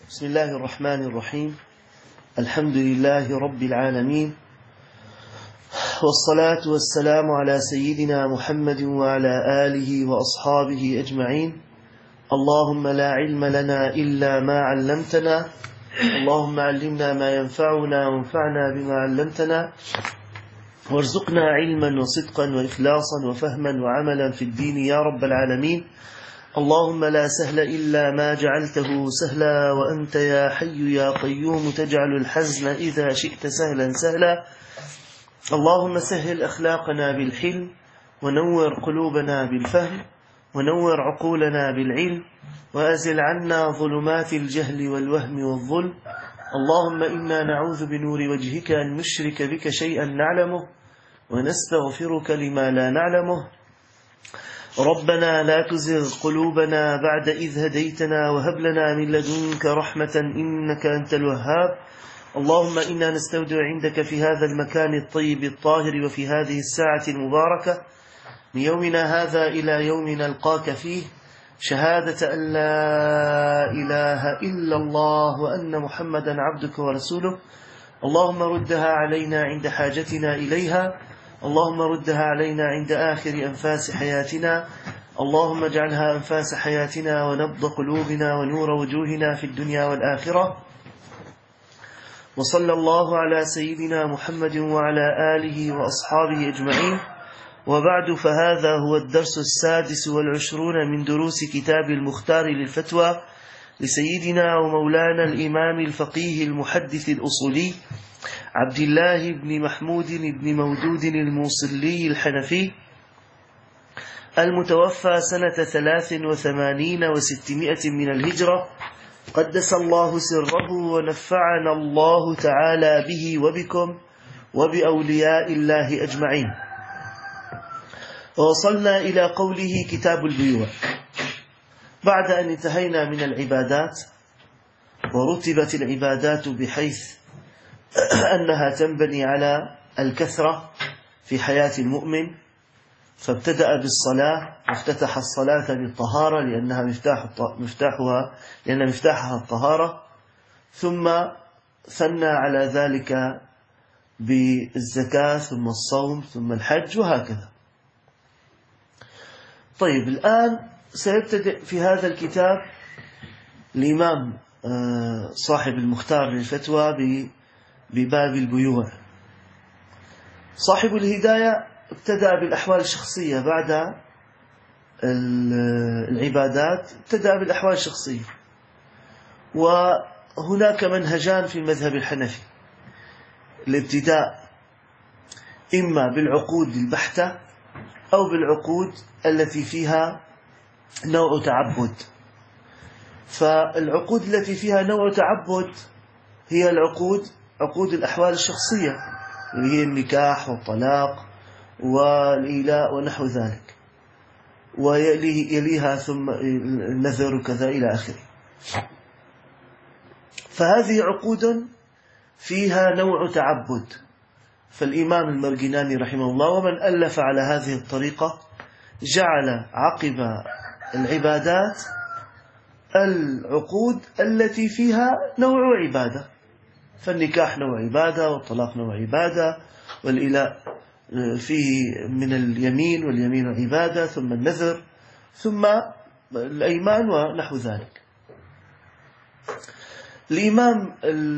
بسم الله الرحمن الرحيم. الحمد لله رب العالمين، والصلاة والسلام على سيدنا محمد وعلى آله وأصحابه أجمعين. اللهم لا علم لنا إلا ما علمتنا، اللهم علمنا ما ينفعنا وانفعنا بما علمتنا، وارزقنا علما وصدقا وإخلاصا وفهما وعملا في الدين يا رب العالمين. اللهم لا سهل إلا ما جعلته سهلا، وأنت يا حي يا قيوم تجعل الحزن إذا شئت سهلا سهلا. اللهم سهل أخلاقنا بالحلم، ونور قلوبنا بالفهم، ونور عقولنا بالعلم، وأزل عنا ظلمات الجهل والوهم والظلم. اللهم إنا نعوذ بنور وجهك أن نشرك بك شيئا نعلمه، ونستغفرك لما لا نعلمه. ربنا لا تزغ قلوبنا بعد إذ هديتنا، وهب لنا من لدنك رحمة إنك أنت الوهاب. اللهم إنا نستودع عندك في هذا المكان الطيب الطاهر وفي هذه الساعة المباركة من يومنا هذا إلى يوم نلقاك فيه شهادة أن لا إله إلا الله وأن محمدا عبدك ورسوله. اللهم ردها علينا عند حاجتنا إليها، اللهم ردها علينا عند آخر أنفاس حياتنا. اللهم اجعلها أنفاس حياتنا ونبض قلوبنا ونور وجوهنا في الدنيا والآخرة. وصلى الله على سيدنا محمد وعلى آله وأصحابه أجمعين. وبعد، فهذا هو الدرس 26 من دروس كتاب المختار للفتوى لسيدنا ومولانا الإمام الفقيه المحدث الأصولي عبد الله بن محمود بن مودود الموصلي الحنفي، المتوفى سنة 83 و600 من الهجرة، قدس الله سره ونفعنا الله تعالى به وبكم وبأولياء الله أجمعين. ووصلنا إلى قوله كتاب البيوع، بعد أن انتهينا من العبادات، ورتبت العبادات بحيث أنها تنبني على الكثرة في حياة المؤمن، فابتدأ بالصلاة وافتتح الصلاة بالطهارة لأنها مفتاحها الطهارة، ثم ثنى على ذلك بالزكاة، ثم الصوم، ثم الحج، وهكذا. طيب، الآن سيبتدئ في هذا الكتاب الإمام صاحب المختار للفتوى بباب البيوع. صاحب الهداية ابتدأ بالأحوال الشخصية، بعد العبادات ابتدأ بالأحوال الشخصية. وهناك منهجان في المذهب الحنفي: الابتداء إما بالعقود البحتة أو بالعقود التي فيها نوع تعبد. فالعقود التي فيها نوع تعبد هي عقود الأحوال الشخصية، اللي هي النكاح والطلاق والإيلاء ونحو ذلك، ويليها ثم النذر وكذا إلى آخره. فهذه عقود فيها نوع تعبد. فالإمام المرجناني رحمه الله ومن ألف على هذه الطريقة جعل عقب العبادات العقود التي فيها نوع عبادة. فالنكاح نوع عبادة، والطلاق نوع عبادة، والإلاء فيه من اليمين، واليمين عبادة، ثم النذر، ثم الأيمان ونحو ذلك. الإمام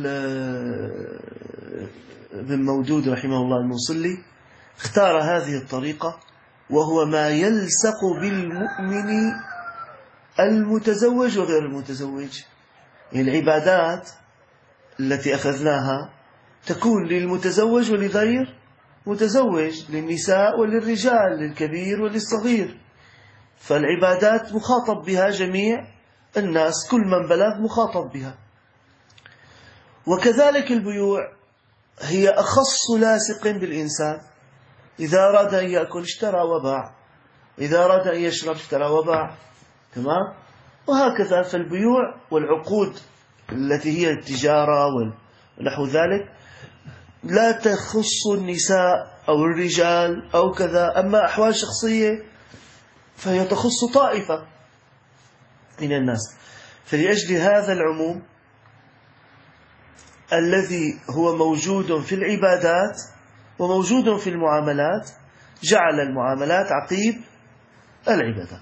ابن مودود رحمه الله الموصلي اختار هذه الطريقة، وهو ما يلصق بالمؤمن المتزوج وغير المتزوج. العبادات التي أخذناها تكون للمتزوج ولغير متزوج، للنساء وللرجال، للكبير وللصغير. فالعبادات مخاطب بها جميع الناس، كل من بلغ مخاطب بها. وكذلك البيوع هي أخص لاصق بالإنسان. إذا أراد أن يأكل اشترى وباع، إذا أراد أن يشرب اشترى وباع، تمام؟ وهكذا. فالبيوع والعقود التي هي التجارة ونحو ذلك لا تخص النساء أو الرجال أو كذا. أما أحوال شخصية فهي تخص طائفة من الناس. فلأجل هذا العموم الذي هو موجود في العبادات وموجود في المعاملات، جعل المعاملات عقيب العبادات.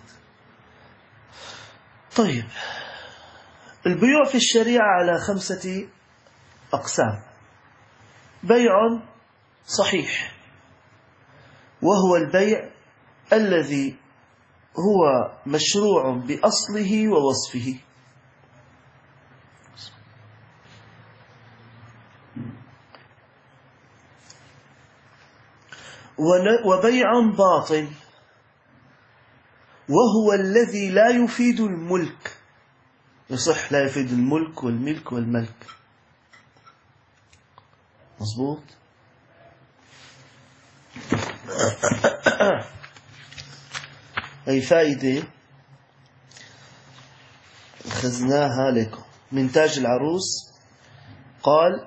طيب، البيوع في الشريعة على 5 أقسام. بيع صحيح، وهو البيع الذي هو مشروع بأصله ووصفه. وبيع باطل، وهو الذي لا يفيد الملك. يصح لا يفيد الملك والملك والملك. مظبوط. أي فائدة أخذناها لكم من تاج العروس. قال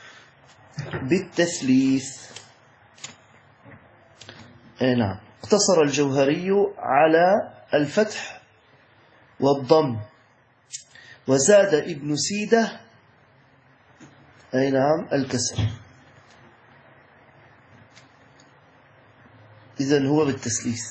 بالتثليث. نعم. اقتصر الجوهري على الفتح والضم، وزاد ابن سيدة نعم الكسر. إذن هو بالتثليث.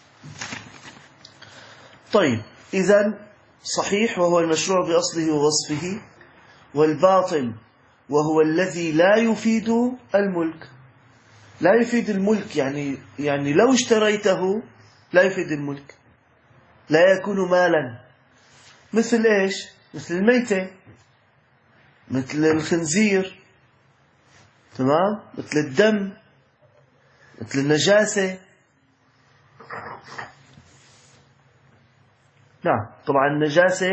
طيب، إذن صحيح وهو المشروع بأصله ووصفه، والباطل وهو الذي لا يفيد الملك. لا يفيد الملك يعني لو اشتريته لا يفيد الملك، لا يكون مالا. مثل إيش؟ مثل الميتة، مثل الخنزير، تمام، مثل الدم، مثل النجاسة. نعم، طبعا النجاسة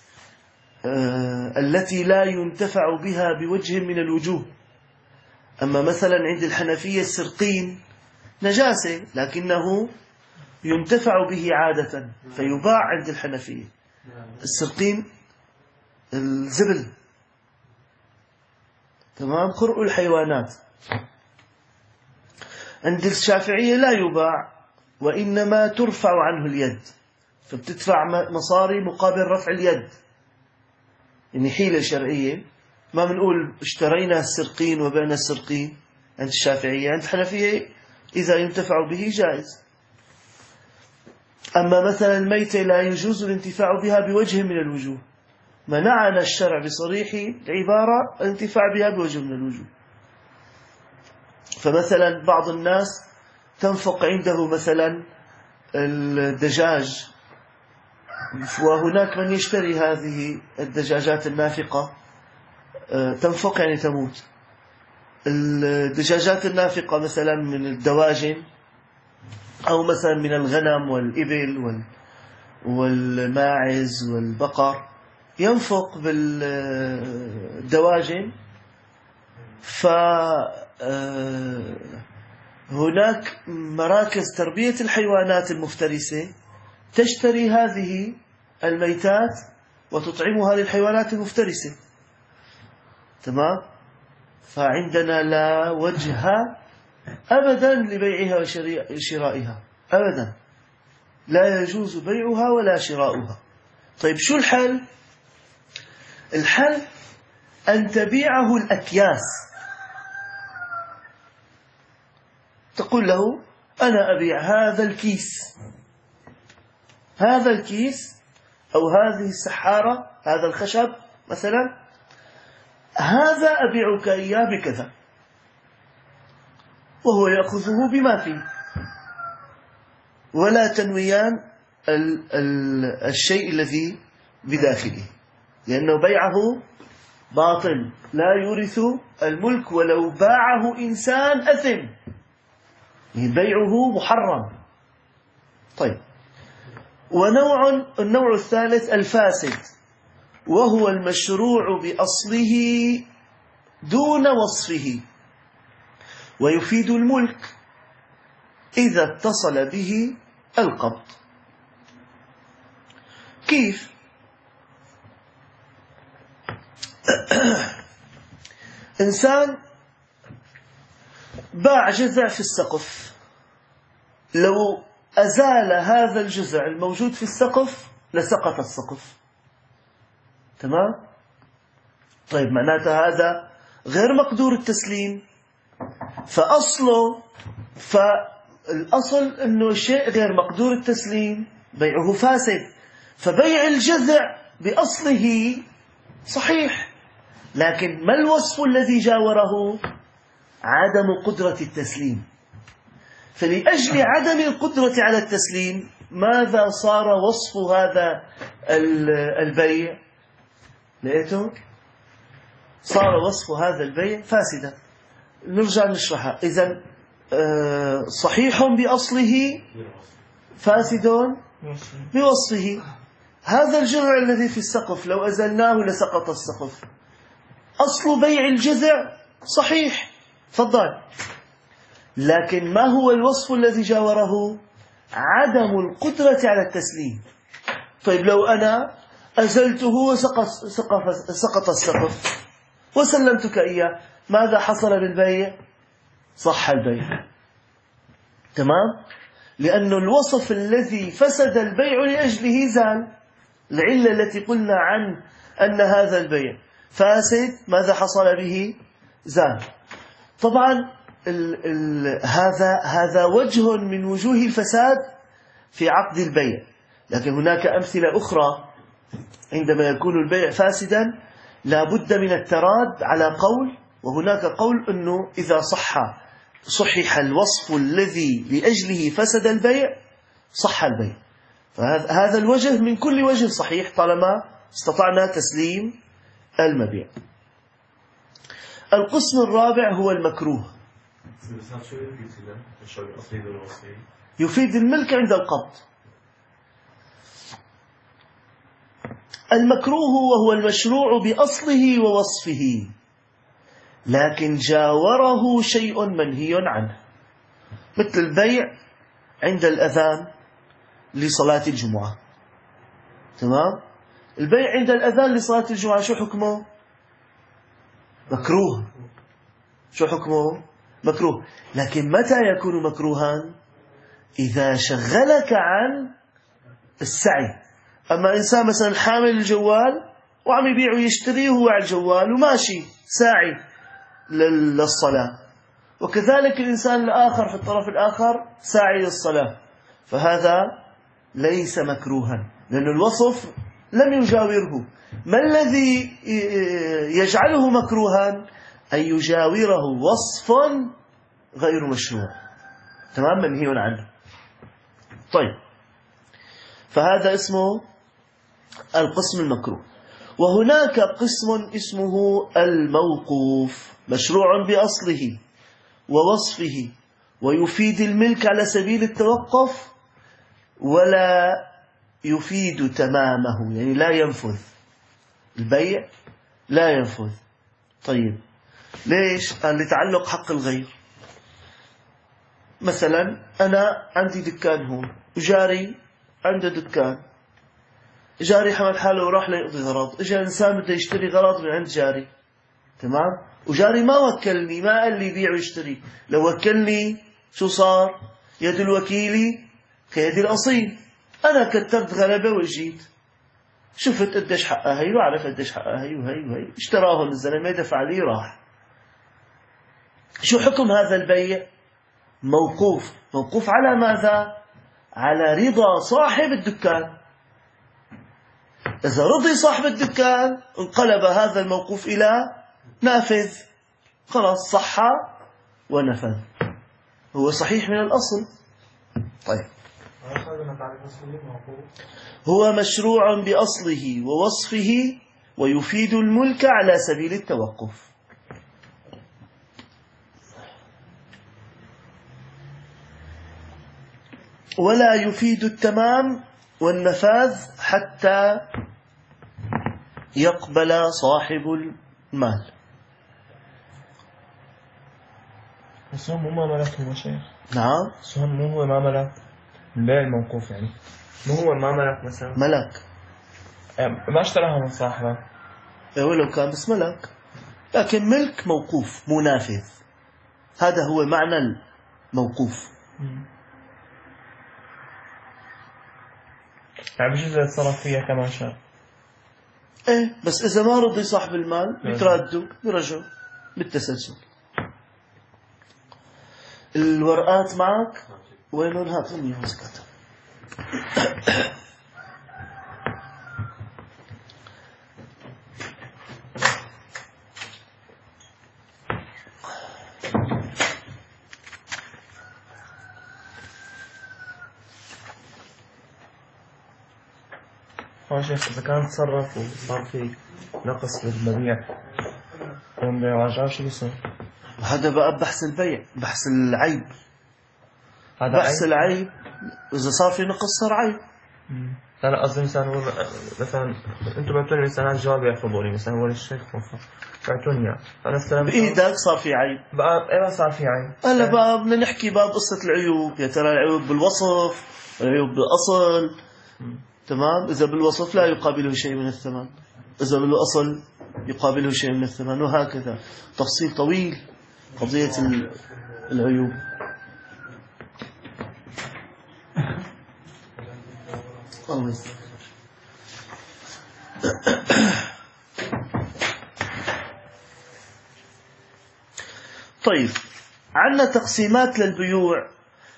التي لا ينتفع بها بوجه من الوجوه. أما مثلا عند الحنفية السرقين نجاسة لكنه ينتفع به عادة فيباع عند الحنفية. السرقين الزبل، تمام، خرق الحيوانات. عند الشافعية لا يباع، وإنما ترفع عنه اليد، فبتدفع مصاري مقابل رفع اليد. يعني حيلة شرعية. ما بنقول اشترينا السرقين وبعنا السرقين عند الشافعية. عند الحنفية إذا ينتفع به جائز. أما مثلا الميتة لا يجوز الانتفاع بها بوجه من الوجوه، منعنا الشرع بصريح العبارة الانتفاع بها بوجه من الوجوه. فمثلا بعض الناس تنفق عنده مثلا الدجاج، وهناك من يشتري هذه الدجاجات النافقة، تنفق يعني تموت. الدجاجات النافقة مثلا من الدواجن، أو مثلا من الغنم والإبل والماعز والبقر، ينفق بالدواجن. فهناك مراكز تربية الحيوانات المفترسة تشتري هذه الميتات وتطعمها للحيوانات المفترسة، تمام. فعندنا لا وجه أبدا لبيعها وشرائها، أبدا لا يجوز بيعها ولا شراؤها. طيب، شو الحل؟ الحل أن تبيعه الأكياس. تقول له أنا أبيع هذا الكيس، هذا الكيس أو هذه السحارة، هذا الخشب مثلا، هذا أبيعك إياه بكذا، وهو يأخذه بما فيه، ولا تنويان الشيء الذي بداخله، لأنه بيعه باطل لا يورث الملك، ولو باعه إنسان أثم، بيعه محرم. طيب، النوع الثالث الفاسد، وهو المشروع بأصله دون وصفه، ويفيد الملك إذا اتصل به القبض. كيف؟ إنسان باع جذع في السقف، لو أزال هذا الجذع الموجود في السقف لسقط السقف، تمام. طيب، معناتها هذا غير مقدور التسليم، فالأصل أنه شيء غير مقدور التسليم بيعه فاسد، فبيع الجذع بأصله صحيح، لكن ما الوصف الذي جاوره؟ عدم قدرة التسليم. فلأجل عدم القدرة على التسليم ماذا صار وصف هذا البيع؟ لقيته؟ صار وصف هذا البيع فاسدا. نرجع نشرحها. إذن صحيح بأصله، فاسد بوصفه. هذا الجذع الذي في السقف لو أزلناه لسقط السقف. أصل بيع الجذع صحيح، تفضل، لكن ما هو الوصف الذي جاوره؟ عدم القدرة على التسليم. طيب لو أنا أزلته وسقط السقف وسلمتك إياه، ماذا حصل بالبيع؟ صح البيع، تمام؟ لأن الوصف الذي فسد البيع لأجله زال. العلة التي قلنا عن أن هذا البيع فاسد، ماذا حصل به؟ زال. طبعا هذا وجه من وجوه الفساد في عقد البيع، لكن هناك أمثلة أخرى. عندما يكون البيع فاسدا لا بد من التراد على قول، وهناك قول أنه إذا صحح الوصف الذي لأجله فسد البيع صح البيع. فهذا الوجه من كل وجه صحيح طالما استطعنا تسليم المبيع. القسم الرابع هو المكروه. يفيد الملك عند القبض. المكروه وهو المشروع بأصله ووصفه، لكن جاوره شيء منهي عنه، مثل البيع عند الأذان لصلاة الجمعة. تمام؟ البيع عند الأذان لصلاة الجمعة شو حكمه؟ مكروه. شو حكمه؟ مكروه. لكن متى يكون مكروها؟ إذا شغلك عن السعي. أما إنسان مثلا حامل الجوال وعم يبيع ويشتري وهو على الجوال وماشي ساعي للصلاة، وكذلك الإنسان الآخر في الطرف الآخر ساعي للصلاة، فهذا ليس مكروها لأن الوصف لم يجاوره. ما الذي يجعله مكروها؟ أن يجاوره وصف غير مشروع، تمام، منهي عنه. طيب، فهذا اسمه القسم المكروه. وهناك قسم اسمه الموقوف، مشروع بأصله ووصفه ويفيد الملك على سبيل التوقف ولا يفيد تمامه، يعني لا ينفذ البيع، لا ينفذ. طيب ليش؟ قال لتعلق حق الغير. مثلا أنا عندي دكان هون وجاري عنده دكان، جاري حمل حاله وراح ليقضي غرض، اجى إنسان بده يشتري غرض من عند جاري، تمام، وجاري ما وكلني، ما قال لي بيع ويشتري. لو وكلني شو صار؟ يد الوكيل كيد الأصيل. أنا كترت غلبة وجيت شفت قديش حقها هي وعرفت قديش حقها هي وهي وهي، اشتراهم الزلمة دفع لي راح. شو حكم هذا البيع؟ موقوف. موقوف على ماذا؟ على رضا صاحب الدكان. إذا رضي صاحب الدكان انقلب هذا الموقوف إلى نافذ، خلاص صح ونفذ، هو صحيح من الأصل. طيب، هو مشروع بأصله ووصفه ويفيد الملك على سبيل التوقف. ولا يفيد التمام والنفاذ حتى يقبل صاحب المال. السهم مو ما ملك، هو شيخ. نعم، السهم مو هو ما ملك، البيع الموقوف يعني مو هو ما ملك مثلا. ملك ما اشتراها من صاحبه ولو كان بس ملك، لكن ملك موقوف مو نافذ. هذا هو معنى الموقوف. يعني بجوز يتصرف فيها كما شاء. ايه، بس اذا ما رضي صاحب المال بيتردوا بيرجعوا. بالتسلسل. الورقات معك؟ وين هاتوني مسكتها. شيخ إذا كان تصرف وصار في نقص بالمبيع ومبيع شو بيصير؟ هذا بقى بحث البيع، بحث العيب. هذا بحث العيب إذا صار في نقص صار عيب. أنا قصدي مثلا أنتم بعتوني مثلا جواب يحفظوني مثلا هو الشيخ بعتوني إياه أنا استلمت بإيدك صار في عيب. بقى إيه صار في عيب؟ هلا بقى بدنا نحكي بقى قصة العيوب. يا ترى العيوب بالوصف، العيوب بالأصل. تمام. إذا بالوصف لا يقابله شيء من الثمن، إذا بالأصل يقابله شيء من الثمن، وهكذا تفصيل طويل قضية العيوب. طيب، عندنا تقسيمات للبيوع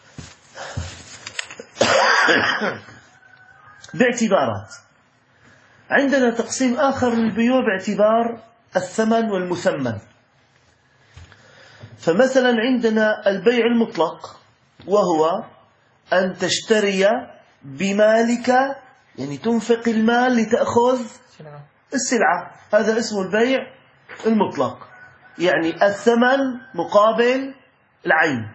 باعتبارات. عندنا تقسيم آخر للبيوع باعتبار الثمن والمثمن. فمثلا عندنا البيع المطلق، وهو أن تشتري بمالك، يعني تنفق المال لتأخذ السلعة، هذا اسمه البيع المطلق، يعني الثمن مقابل العين.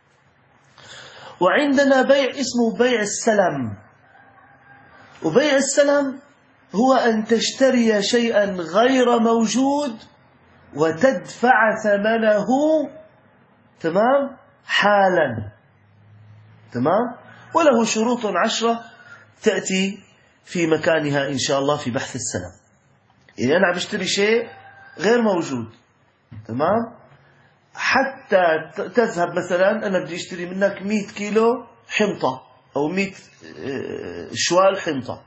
وعندنا بيع اسمه بيع السلم، وبيع السلم هو أن تشتري شيئا غير موجود وتدفع ثمنه تمام حالا. تمام. وله شروط 10 تأتي في مكانها إن شاء الله في بحث السلم. يعني أنا عم بشتري شيء غير موجود، تمام، حتى تذهب مثلا أنا بدي أشتري منك 100 كيلو حنطة أو 100 شوال حنطة،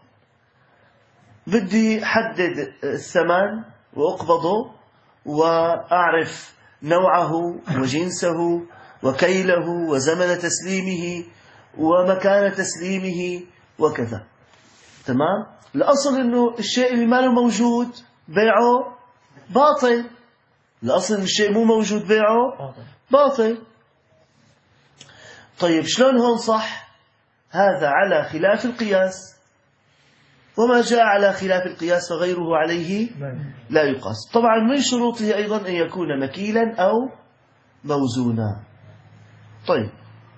بدي حدد الثمن وأقبضه وأعرف نوعه وجنسه وكيله وزمن تسليمه ومكان تسليمه وكذا. تمام. الأصل إنه الشيء اللي ما له موجود بيعه باطل. الأصل إن الشيء مو موجود بيعه باطل. طيب شلون هون صح؟ هذا على خلاف القياس، وما جاء على خلاف القياس فغيره عليه لا يقاس. طبعا من شروطه أيضا أن يكون مكيلا أو موزونا. طيب،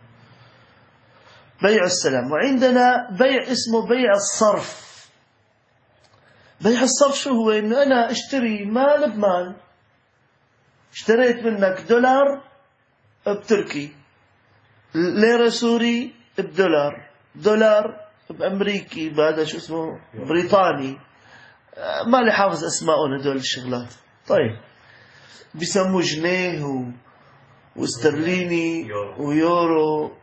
بيع السلام. وعندنا بيع اسمه بيع الصرف. بيع الصرف شو هو؟ إن أنا اشتري مال بمال. اشتريت منك دولار بتركي، ليرة سوري بدولار، دولار بأمريكي، بهذا شو اسمه بريطاني، ما لي حافظ أسماءهم هدول الشغلات. طيب، بيسموه جنيه واسترليني ويورو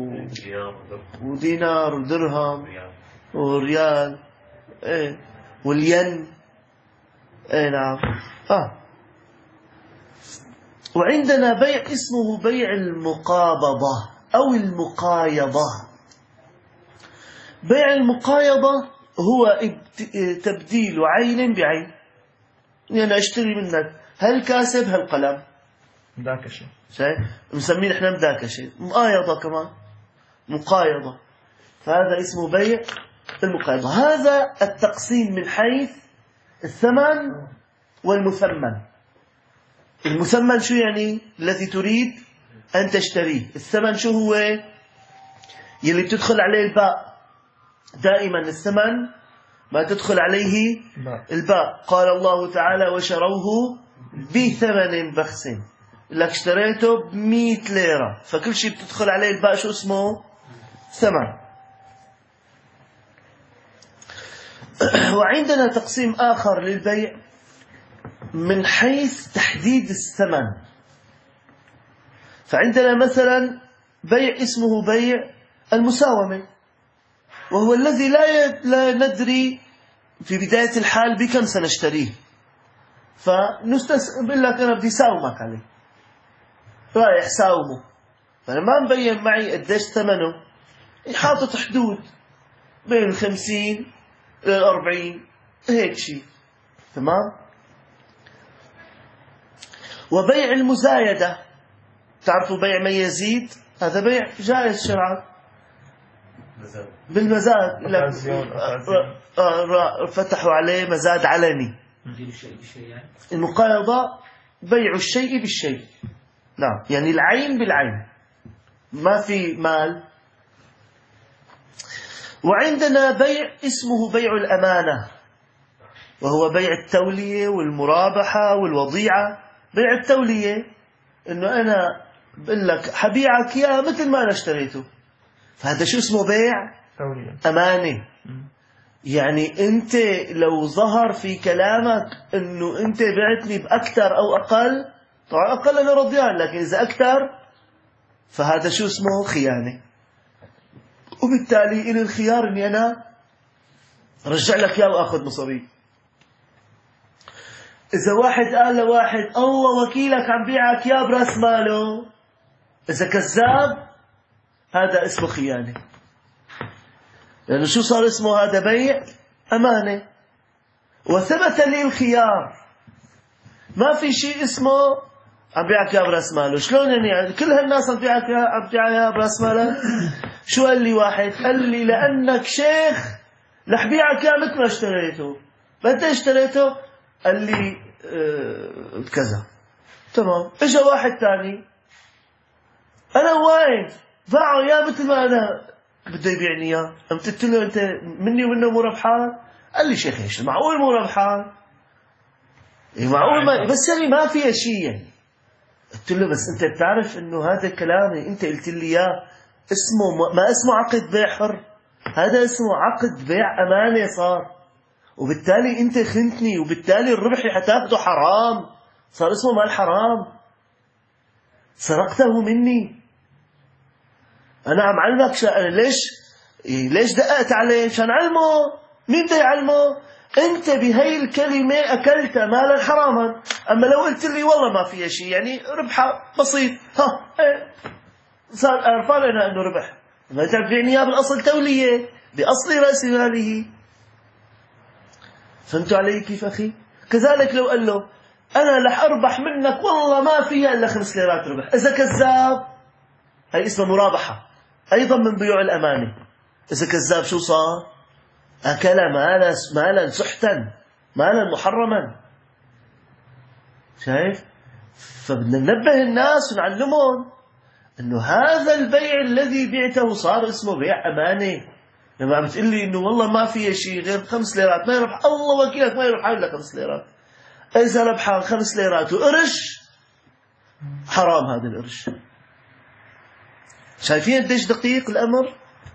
ودينار ودرهم وريال، ايه، والين، ايه نعم. وعندنا بيع اسمه بيع المقابضة أو المقايضة. بيع المقايضة هو تبديل عين بعين. يعني أشتري منك هالكاسب هالقلم، مداكشة، مسمين احنا مداكشة، مقايضة كمان، مقايضة. فهذا اسمه بيع المقايضة. هذا التقسيم من حيث الثمن والمثمن. المثمن شو يعني؟ الذي تريد أن تشتريه. الثمن شو هو؟ يلي بتدخل عليه الباء. دائما الثمن ما تدخل عليه الباء. قال الله تعالى وشروه بثمن بخس، لك اشتريته ب100 ليرة، فكل شيء بتدخل عليه الباء شو اسمه؟ ثمن. وعندنا تقسيم آخر للبيع من حيث تحديد الثمن. فعندنا مثلا بيع اسمه بيع المساومة، وهو الذي لا ندري في بداية الحال بكم سنشتريه. بقول لك أنا بدي ساومك عليه، رايح ساومه، فأنا ما مبين معي قديش ثمنه، حاطط حدود بين 50 إلى 40 هيك شيء. تمام. وبيع المزايدة، تعرفوا بيع ما يزيد، هذا بيع جائز شرعا بالمزاد. فتحوا عليه مزاد علني. المقايضة بيع الشيء بالشيء. نعم، يعني العين بالعين، ما في مال. وعندنا بيع اسمه بيع الأمانة، وهو بيع التولية والمرابحة والوضيعة. بيع التولية إنه أنا بقول لك حبيعك يا مثل ما أنا اشتريته، فهذا شو اسمه؟ بيع أمانة. يعني أنت لو ظهر في كلامك إنه أنت بعتني بأكثر أو أقل، طبعا أقل أنا رضيان، لكن إذا أكثر فهذا شو اسمه؟ خيانة. وبالتالي إلي الخيار إني أنا رجع لك إياه وأخذ مصاري. إذا واحد قال لواحد الله وكيلك عم بيعك يا برأس ماله، إذا كذاب هذا اسمه خيانة، لأنه شو صار اسمه؟ هذا بيع أمانة. وثبت لي الخيار، ما في شيء اسمه عم بيعك يا برأس ماله. شلون يعني كل هالناس عم بيعك يا برأس ماله؟ شو قال لي واحد؟ قال لي لأنك شيخ رح بيعك يا مثل ما اشتريته. متى اشتريته؟ قال لي كذا. تمام. اجا واحد ثاني انا واقف باعه يا مثل ما انا بده يبيعني اياه. قلت له انت مني ومنه مو ربحان؟ قال لي شيخ ايش معقول مو ربحان؟ معقول ما بس يعني ما فيها شيء يعني. قلت له بس انت بتعرف انه هذا كلامي انت قلت لي اياه اسمه ما اسمه عقد بيع حر، هذا اسمه عقد بيع امانه صار، وبالتالي انت خنتني، وبالتالي الربح اللي حتاخده حرام، صار اسمه مال حرام، سرقته مني. انا عم علمك انا ليش دققت عليه؟ عشان علمه. مين بده يعلمه؟ انت بهي الكلمه اكلت مالا حراما. اما لو قلت لي والله ما فيها شيء، يعني ربحها بسيط، صار عرفان انا انه ربح، ما تبيعني اياه بالاصل توليه باصل راس ماله. فهمتوا علي كيف أخي؟ كذلك لو قال له أنا رح أربح منك والله ما فيها إلا 5 ليرات ربح، إذا كذاب هي اسمها مرابحة أيضا من بيوع الأمانة. إذا كذاب شو صار؟ أكل مالا سحتا، مالا محرما. شايف؟ فبدنا ننبه الناس ونعلمهم أنه هذا البيع الذي بعته صار اسمه بيع أمانة. لما عم تقول لي انه والله ما فيها شيء غير 5 ليرات، ما يربح الله وكيلك، ما يربح الا 5 ليرات. اذا ربحان 5 ليرات وقرش حرام هذا القرش. شايفين قديش دقيق الامر؟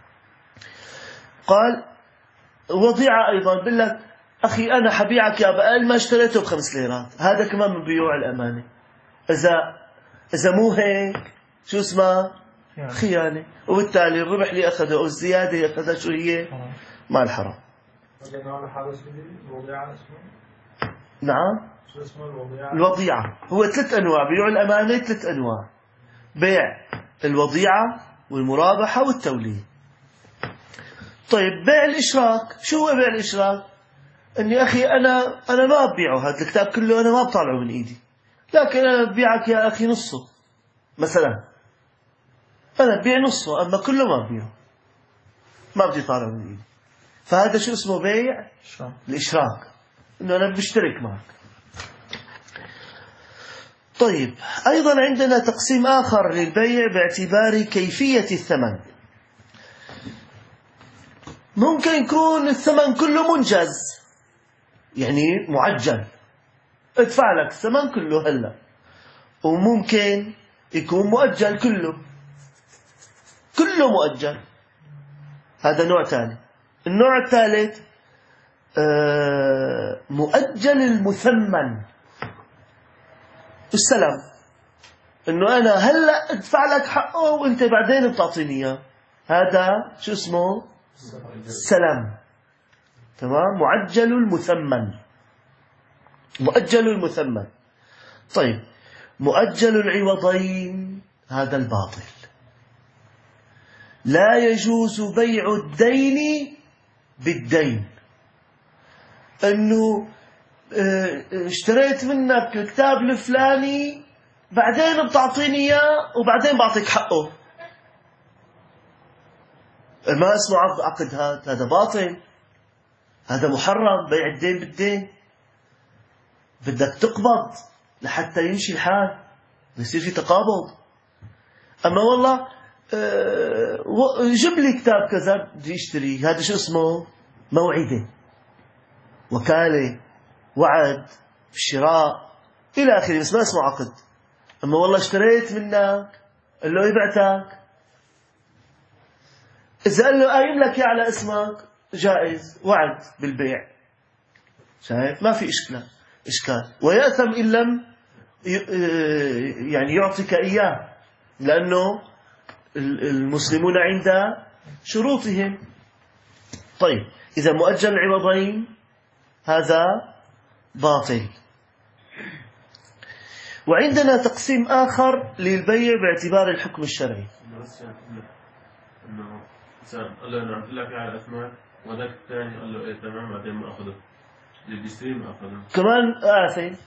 قال وضيعه ايضا، بقول لك اخي انا حبيعك يا بقال ما اشتريته ب5 ليرات، هذا كمان من بيوع الامانه. اذا مو هيك شو اسمها؟ خيانة. وبالتالي الربح اللي أخذه أو الزيادة اللي أخذها شو هي؟ مال حرام. نعم. شو اسمه الوضيعة؟ هو 3 أنواع بيوع الأمانة، 3 أنواع: بيع الوضيعة والمرابحة والتولية. طيب بيع الإشراك، شو هو بيع الإشراك؟ إني أخي أنا ما ببيعه، هذا الكتاب كله أنا ما بطالعه من إيدي، لكن أنا ببيعك يا أخي نصه مثلا، أنا ببيع نصه أما كله ما ببيعه، ما بدي طالع من إيدي. فهذا شو اسمه؟ بيع الإشراك، إنه أنا بشترك معك. طيب أيضا عندنا تقسيم آخر للبيع باعتبار كيفية الثمن. ممكن يكون الثمن كله منجز، يعني معجل، ادفع لك الثمن كله هلا، وممكن يكون مؤجل، كله مؤجل، هذا نوع ثاني. النوع الثالث مؤجل المثمن، السلام، انه انا هلا ادفع لك حقه وانت بعدين بتعطيني اياه، هذا شو اسمه؟ السلام. تمام. معجل المثمن. مؤجل المثمن. طيب مؤجل العوضين هذا الباطل. لا يجوز بيع الدين بالدين. أنه اشتريت منك الكتاب الفلاني بعدين بتعطيني إياه وبعدين بعطيك حقه، ما اسمه عقد. هذا باطل، هذا محرم. بيع الدين بالدين، بدك تقبض لحتى يمشي الحال، يصير في تقابض. أما والله جيب لي كتاب كذا بدي اشتري، هذا شو اسمه؟ موعدة، وكالة، وعد الشراء إلى آخره، بس ما اسمه عقد. أما والله اشتريت منك، قال له بعتك، إذا قال له قايم لك على اسمك جائز، وعد بالبيع. شايف؟ ما في إشكال. ويأثم إن لم يعني يعطيك إياه، لأنه المسلمون عند شروطهم. طيب إذا مؤجل العوضين هذا باطل. وعندنا تقسيم آخر للبيع باعتبار الحكم الشرعي. انه قال له انا لك على اثمان، وذاك الثاني قال له ايه تمام بعدين ما اخذه، اللي بيشتري ما اخذه كمان آثم.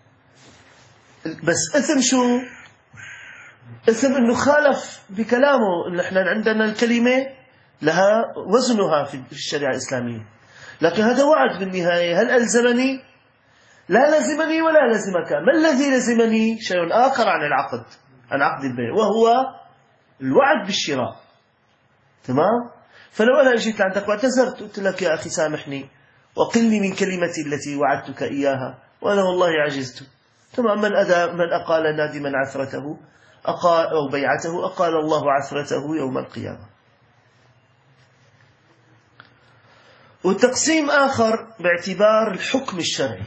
بس إثم شو؟ إثم إنه خالف بكلامه. نحن عندنا الكلمة لها وزنها في الشريعة الإسلامية، لكن هذا وعد بالنهاية. هل ألزمني؟ لا لزمني ولا لزمك. ما الذي لزمني؟ شيء آخر عن العقد، عن عقد البيع، وهو الوعد بالشراء. تمام؟ فلو أنا جيت عندك واعتذرت قلت لك يا أخي سامحني وقلني من كلمتي التي وعدتك إياها وأنا والله عجزت، تمام. من أقال نادما عثرته أو بيعته أقال الله عثرته يوم القيامة. وتقسيم آخر باعتبار الحكم الشرعي.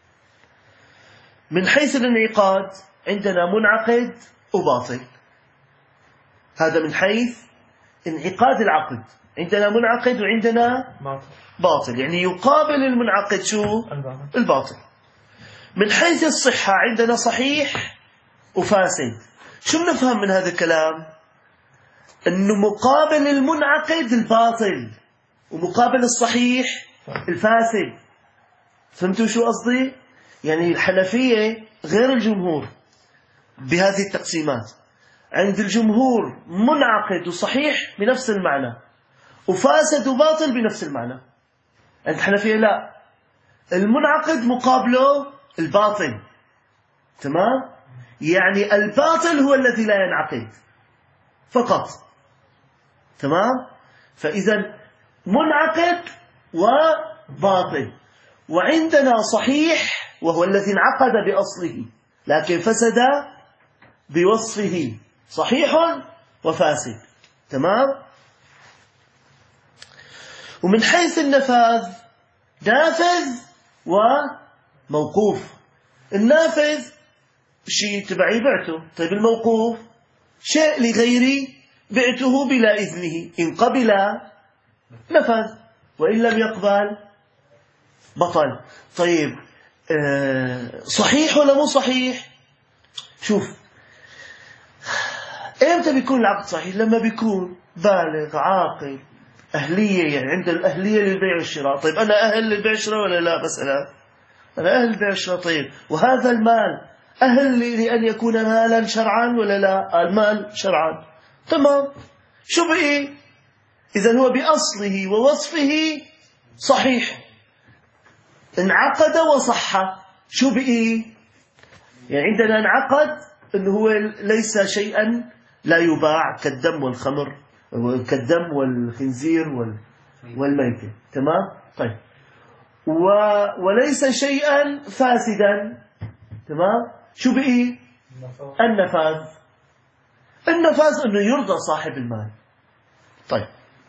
من حيث الانعقاد عندنا منعقد وباطل. هذا من حيث انعقاد العقد، عندنا منعقد وعندنا باطل، يعني يقابل المنعقد شو؟ الباطل. من حيث الصحة عندنا صحيح وفاسد. شو نفهم من هذا الكلام؟ أنه مقابل المنعقد الباطل ومقابل الصحيح الفاسد. فهمتوا شو قصدي؟ يعني الحنفية غير الجمهور بهذه التقسيمات. عند الجمهور منعقد وصحيح بنفس المعنى، وفاسد وباطل بنفس المعنى. عند الحنفية لا، المنعقد مقابله الباطل. تمام؟ يعني الباطل هو الذي لا ينعقد فقط. تمام؟ فإذا منعقد وباطل. وعندنا صحيح وهو الذي انعقد بأصله لكن فسد بوصفه، صحيح وفاسد. تمام؟ ومن حيث النفاذ نافذ وموقوف. النافذ شيء تبعي بعته، طيب الموقوف شيء لغيري بعته بلا إذنه، إن قبل نفذ وإن لم يقبل بطل. طيب صحيح ولا مو صحيح؟ شوف، إمتى بيكون العقد صحيح؟ لما بيكون بالغ عاقل أهلية، يعني عنده الأهلية للبيع والشراء. طيب أنا أهل للبيع والشراء ولا لا؟ مسألة أنا أهل للبيع والشراء. طيب وهذا المال أهل لأن يكون مالا شرعا ولا لا؟ المال شرعا. تمام. شو بقي؟ إذن هو بأصله ووصفه صحيح، انعقد وصح. شو بقي؟ يعني عندنا انعقد أنه هو ليس شيئا لا يباع كالدم والخمر، كالدم والخنزير والميتة. تمام؟ طيب وليس شيئا فاسدا. تمام؟ شو بقي؟ النفاذ. النفاذ أنه يرضى صاحب المال. طيب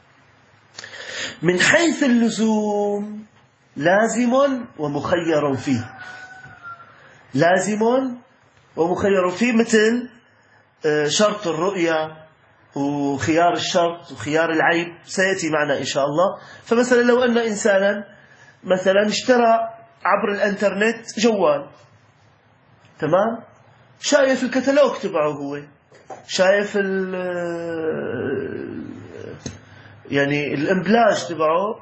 من حيث اللزوم لازم ومخير فيه. لازم ومخير فيه، مثل شرط الرؤية وخيار الشرط وخيار العيب سيأتي معنا إن شاء الله. فمثلا لو أن إنسانا مثلا اشترى عبر الانترنت جوال، تمام، شايف الكتالوج تبعه، هو شايف يعني الامبلاج تبعه.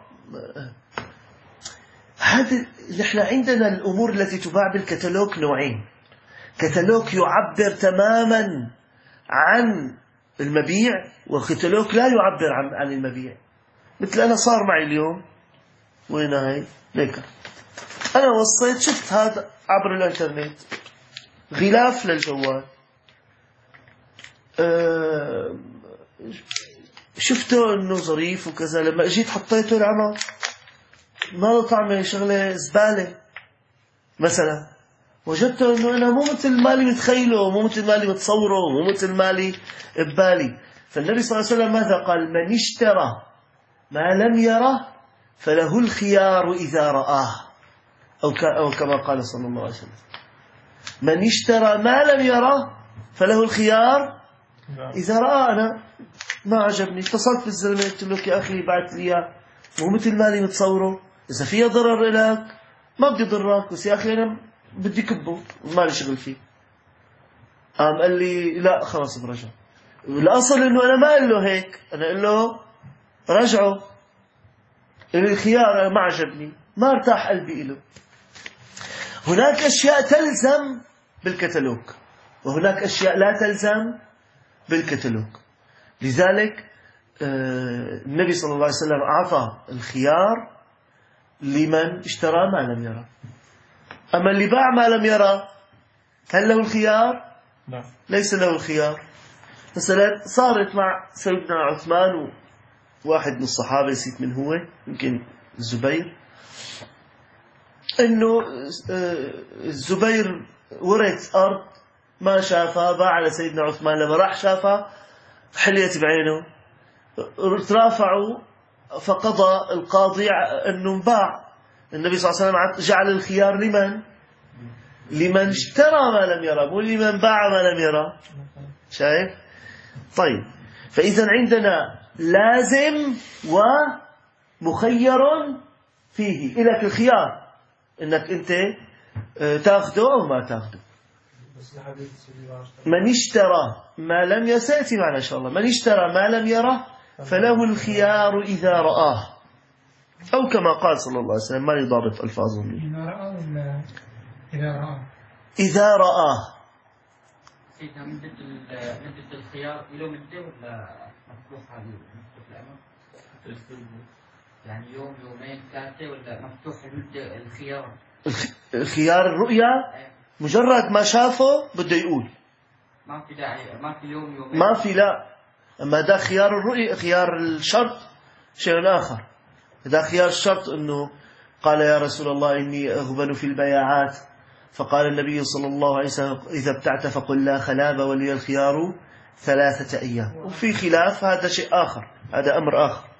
هذا نحن عندنا الأمور التي تباع بالكتالوج نوعين: كتالوج يعبر تماما عن المبيع، وكتالوج لا يعبر عن المبيع. مثل أنا صار معي اليوم، وين هاي ليك، أنا وصيت شفت هذا عبر الانترنت غلاف للجوال، شفته انه ظريف وكذا، لما اجيت حطيته العمى ما له طعمه، شغله زباله مثلا، وجدته انه انا مو مثل مالي متخيله، مو مثل مالي متصوره، مو مثل مالي ببالي. فالنبي صلى الله عليه وسلم ماذا قال؟ من اشترى ما لم يره فله الخيار اذا رآه، او كما قال صلى الله عليه وسلم: من اشترى ما لم يره فله الخيار إذا رأى. أنا ما عجبني، اتصلت بالزلمة قلت له يا أخي بعت لي إياه، مو مثل مالي متصوره، إذا فيها ضرر لك ما بدي ضرك، بس يا أخي أنا بدي كبه مالي شغل فيه. قال لي لا خلاص برجع. الأصل إنه أنا ما قل له هيك، أنا قل له رجعه، الخيار أنا ما عجبني، ما ارتاح قلبي له. هناك أشياء تلزم بالكتالوج، وهناك أشياء لا تلزم بالكتالوج. لذلك النبي صلى الله عليه وسلم أعطى الخيار لمن اشترى ما لم يرى. أما اللي باع ما لم يرى هل له الخيار؟ لا، ليس له الخيار. مثلا صارت مع سيدنا عثمان وواحد من الصحابة، نسيت من هو، يمكن الزبير، إنه الزبير ورث أرض ما شافها، باع على سيدنا عثمان، لما راح شافها حليت بعينه، ترافعوا، فقضى القاضي أنه باع. النبي صلى الله عليه وسلم جعل الخيار لمن اشترى ما لم يرى، مو لمن باع ما لم يرى. شايف؟ طيب، فإذا عندنا لازم ومخير فيه، إلك الخيار إنك أنت تأخذه أو ما تأخذه. من اشترى ما لم يسأتي معنا إن شاء الله، من اشترى ما لم يره فله الخيار إذا رآه، أو كما قال صلى الله عليه وسلم، ما يضابط ألفاظهم. إذا رآه. سيدنا مدة الخيار له مدة ولا مفتوح على الأمر؟ يعني يوم يومين ثلاثة ولا مفتوح المدة الخيار؟ الخيار الرؤيا مجرد ما شافه بده يقول، ما في داعي، ما في يوم يومين، ما في. لا، أما ده خيار الرؤيا، خيار الشرط شيء آخر. ده خيار الشرط أنه قال يا رسول الله إني أغبن في البياعات، فقال النبي صلى الله عليه وسلم إذا ابتعت فقل لا خلاب ولي الخيار 3 أيام. وفي خلاف، هذا شيء آخر، هذا أمر آخر.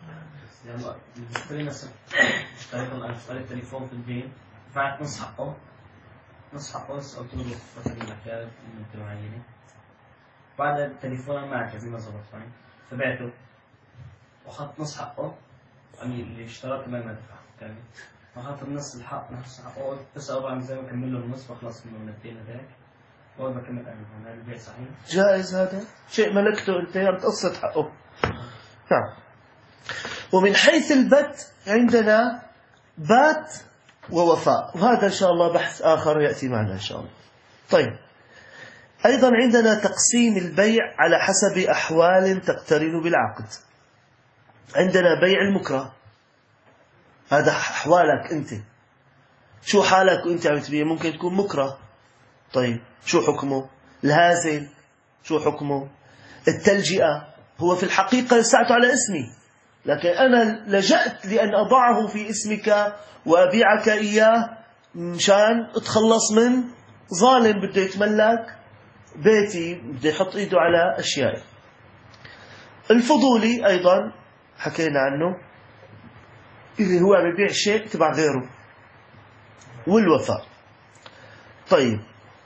اشتريت تليفون في البيت، دفعت نص حقه أو تبدو فترة المحتاج مدة معينة، بعد التليفون ما عجبني، ما ظبط معي، فبعته وأخذت نص حقه، يعني اللي اشتريته ما دفع كامل، أخذت نص حقه بس أبغى زي ما أكمل له النص وأخلص منه من الدين هذاك وأبغى أكمل هذا البيع صحيح؟ جائز، هذا شيء ملكته أنت، بتقسط حقه. نعم. ومن حيث البت عندنا بات ووفاء، وهذا إن شاء الله بحث آخر يأتي معنا إن شاء الله. طيب، أيضا عندنا تقسيم البيع على حسب أحوال تقترن بالعقد. عندنا بيع المكره، هذا أحوالك أنت، شو حالك وأنت عم تبيع، ممكن تكون مكره. طيب، شو حكمه؟ الهازل شو حكمه؟ التلجئة هو في الحقيقة لسعته على اسمي، لكن أنا لجأت لأن أضعه في اسمك وأبيعك إياه مشان أتخلص من ظالم بده يتملك بيتي، بده يحط إيده على أشياء. الفضولي أيضا حكينا عنه، اللي هو بيبيع شيء تبع غيره. والوفاء. طيب،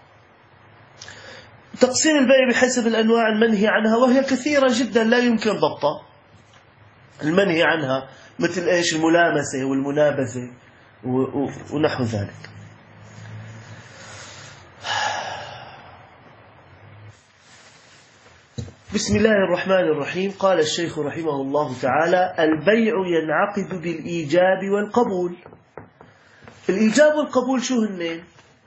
تقسيم البيع بحسب الأنواع المنهي عنها، وهي كثيرة جدا لا يمكن ضبطها. المنهي عنها مثل إيش؟ الملامسة والمنابذة ونحو ذلك. بسم الله الرحمن الرحيم. قال الشيخ رحمه الله تعالى: البيع ينعقد بالإيجاب والقبول. الإيجاب والقبول شو هن؟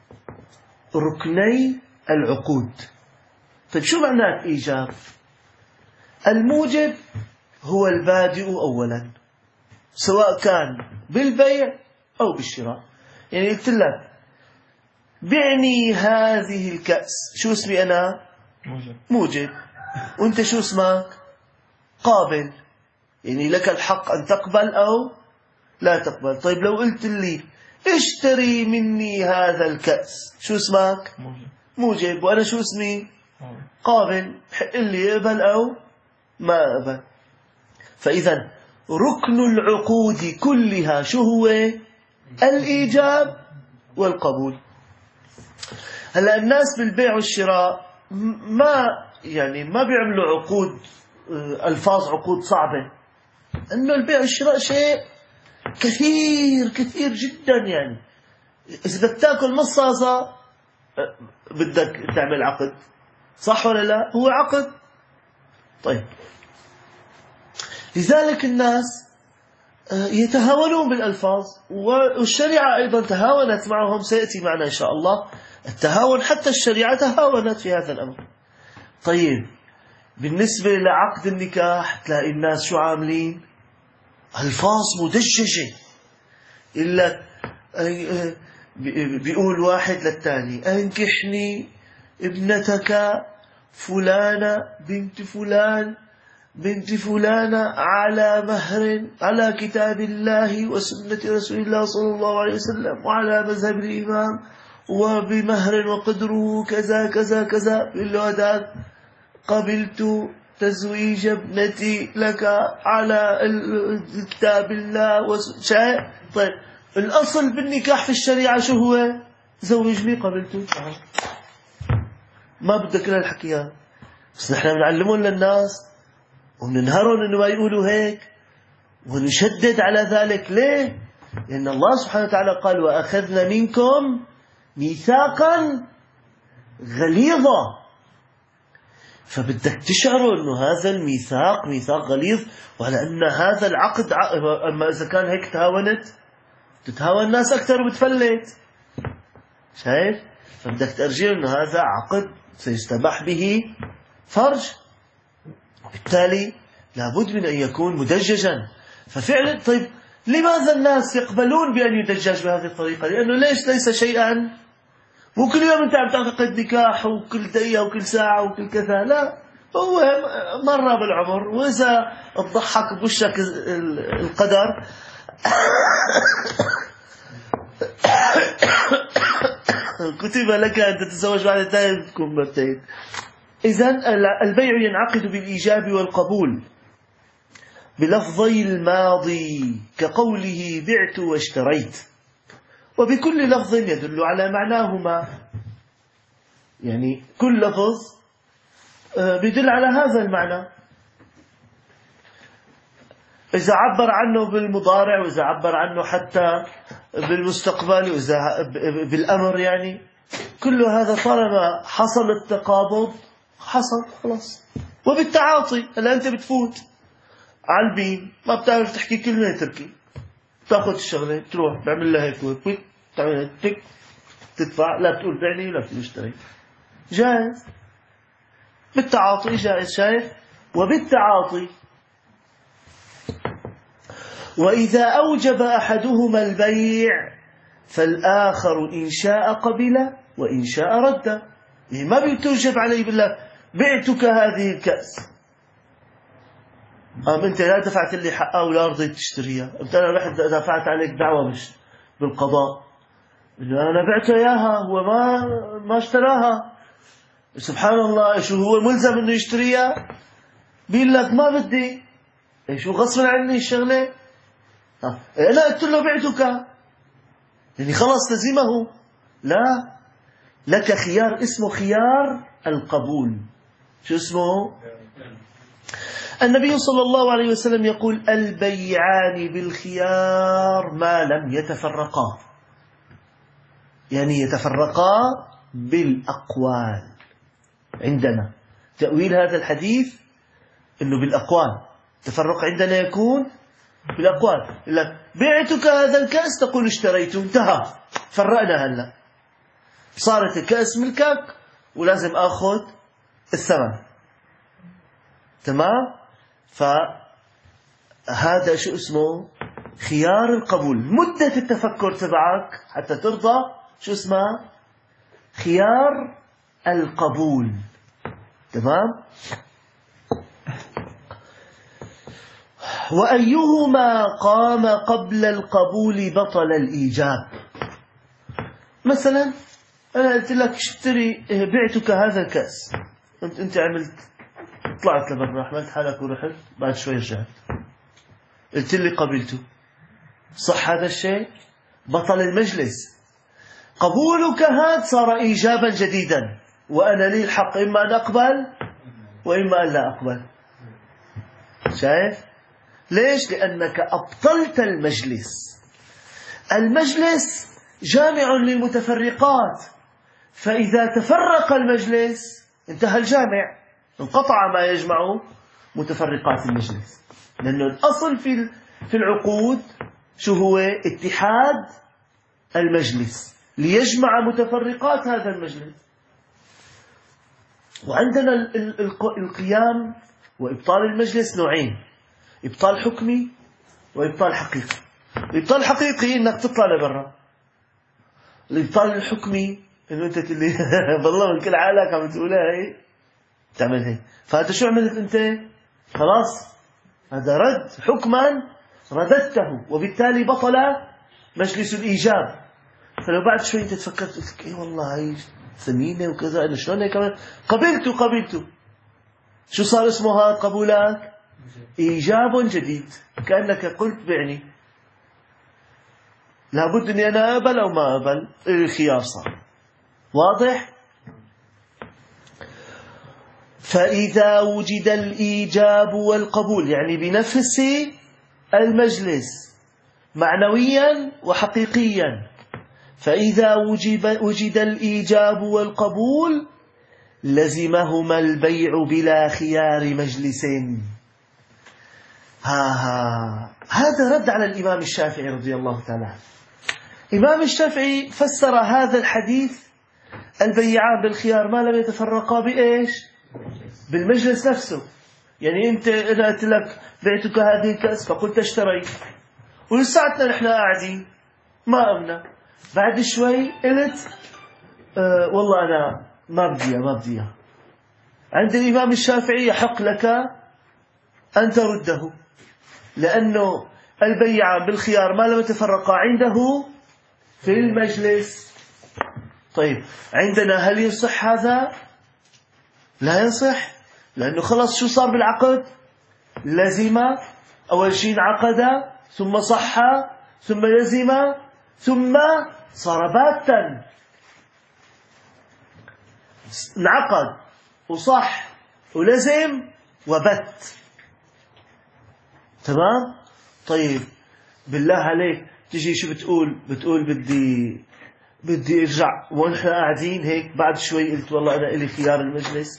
ركني العقود. طيب شو معنى الإيجاب؟ الموجب هو البادئ أولا، سواء كان بالبيع أو بالشراء. يعني قلت لك بعني هذه الكأس، شو اسمي أنا؟ موجب. وانت شو اسمك؟ قابل. يعني لك الحق أن تقبل أو لا تقبل. طيب لو قلت لي اشتري مني هذا الكأس، شو اسمك؟ موجب. وأنا شو اسمي؟ قابل. حق اللي يقبل أو ما أقبل. فإذا ركن العقود كلها شو هو؟ الإيجاب والقبول. هلا الناس بالبيع والشراء ما بيعملوا عقود، ألفاظ عقود صعبة، أنه البيع والشراء شيء كثير كثير جدا. يعني إذا بدك تاكل مصاصة بدك تعمل عقد، صح ولا لا؟ هو عقد. طيب لذلك الناس يتهاونون بالألفاظ، والشريعة أيضا تهاونت معهم. سيأتي معنا إن شاء الله التهاون، حتى الشريعة تهاونت في هذا الأمر. طيب بالنسبة لعقد النكاح تلاقي الناس شو عاملين؟ ألفاظ مدججة. إلا بيقول واحد للتاني: أنكحني ابنتك فلانة بنت فلان بنت فلانة على مهر على كتاب الله وسنة رسول الله صلى الله عليه وسلم وعلى مذهب الإمام، وبمهر وقدره كذا كذا كذا. بيقول له هذا قبلت تزويج ابنتي لك على كتاب الله شيء. طيب الأصل بالنكاح في الشريعة شو هو؟ زوجني قبلته. ما بدك إلا الحكي، بس نحن بنعلمهم للناس وبننهرهم إنه ما يقولوا هيك، ونشدد على ذلك. ليه؟ لأن الله سبحانه وتعالى قال: وأخذنا منكم ميثاقا غليظا. فبدك تشعروا أنه هذا الميثاق ميثاق غليظ، وعلى أن هذا العقد أما إذا كان هيك تتهاون الناس أكثر وبتفلت. شايف؟ فبدك ترجع أنه هذا عقد سيستباح به فرج، وبالتالي لابد من أن يكون مدججا. ففعلا طيب لماذا الناس يقبلون بأن يدجج بهذه الطريقة؟ لأنه ليس شيئا مو كل يوم أنت عم تعقد نكاح وكل دقيقة وكل ساعة وكل كذا. لا، هو مرة بالعمر، وإذا تضحك بوشك القدر كتب لك أن تتزوج بعد ثانية تكون مرتين. إذن البيع ينعقد بالإيجاب والقبول بلفظي الماضي كقوله بعت واشتريت، وبكل لفظ يدل على معناهما. يعني كل لفظ بيدل على هذا المعنى. إذا عبر عنه بالمضارع، وإذا عبر عنه حتى بالمستقبل، وإذا بالأمر، يعني كل هذا طالما حصل التقابض حصل خلاص. وبالتعاطي، هلا أنت بتفوت على البين ما بتعرف تحكي كلمة تركي، تاخذ الشغلة تروح بعمل لها هيك ويك، تعمل تك، تدفع، لا تقول بعني ولا تقول اشتري، جائز. بالتعاطي جائز. شايف؟ وبالتعاطي. وإذا أوجب أحدهما البيع فالآخر إن شاء قبل وإن شاء رد. يعني ما بيتوجب عليه بالله بعتك هذه الكأس، أنت لا دفعت لي حقها ولا رضيت تشتريها، أنا رحت دفعت عليك دعوة بالقضاء إنه أنا بعت إياها، هو ما اشتراها. سبحان الله، شو هو ملزم إنه يشتريها؟ بيقول لك ما بدي، شو غصبا عني الشغلة. أنا قلت له بعتك، يعني خلاص لزمه. لا، لك خيار اسمه خيار القبول. شو اسمه؟ النبي صلى الله عليه وسلم يقول: البيعان بالخيار ما لم يتفرقا، يعني يتفرقا بالأقوال. عندنا تأويل هذا الحديث أنه بالأقوال، تفرق عندنا يكون بالأقوال. لك بعتك هذا الكأس تقول اشتريته، انتهى، فرقنا. هلا صارت الكأس ملكك ولازم أخذ الثمن، تمام؟ فهذا شو اسمه؟ خيار القبول. مدة التفكر تبعك حتى ترضى شو اسمها؟ خيار القبول، تمام؟ وأيهما قام قبل القبول بطل الإيجاب. مثلا أنا قلت لك اشتري، بعتك هذا الكأس، أنت عملت، طلعت لبرا، حملت حالك ورحت، بعد شوي رجعت قلت لي قبلته، صح هذا الشيء؟ بطل المجلس. قبولك هذا صار إيجابا جديدا، وأنا لي الحق إما أن أقبل وإما أن لا أقبل. شايف؟ ليش؟ لأنك أبطلت المجلس. المجلس جامع للمتفرقات، فإذا تفرق المجلس انتهى الجامع، انقطع ما يجمع متفرقات المجلس. لأنه الأصل في العقود شو هو؟ اتحاد المجلس ليجمع متفرقات هذا المجلس. وعندنا القيام وإبطال المجلس نوعين: إبطال حكمي وإبطال حقيقي. الإبطال الحقيقي إنك تطلع لبرا. الإبطال الحكمي إنه أنت اللي بالله من كل عقلك عم تقولها هي تعمل هي. فهذا شو عملت أنت؟ خلاص هذا رد حكما، رددته، وبالتالي بطل مجلس الإيجاب. فلو بعد شوي أنت تفكرت قلت لك إيه والله هي ثمينة وكذا، أنا شلون هيك كمان قبلته، شو صار اسمه هذا قبولك؟ إيجاب جديد، كأنك قلت بعني، لابد أني أنا أقبل أو ما أقبل، الخيار صار واضح. فإذا وجد الإيجاب والقبول، يعني بنفس المجلس معنويا وحقيقيا، فإذا وجد الإيجاب والقبول لزمهما البيع بلا خيار مجلس. هذا رد على الإمام الشافعي رضي الله تعالى عنه. الإمام الشافعي فسر هذا الحديث: البيعان بالخيار ما لم يتفرقا بإيش؟ بالمجلس نفسه. يعني أنت أنا قلت لك بعتك هذه الكأس فقلت اشتريت، ولساتنا نحن قاعدين ما أمنا، بعد شوي قلت والله أنا ما بديها. عند الإمام الشافعي يحق لك أن ترده، لأنه البيعان بالخيار ما لم يتفرقا عنده في المجلس. طيب عندنا هل يصح هذا؟ لا يصح، لأنه خلص شو صار بالعقد؟ لزم، أول شيء عقد، ثم صح، ثم لزم، ثم صار باتا. انعقد وصح ولزم وبت، تمام؟ طيب بالله عليك تجي شو بتقول بدي ارجع ونحن قاعدين هيك، بعد شوي قلت والله انا الي خيار المجلس.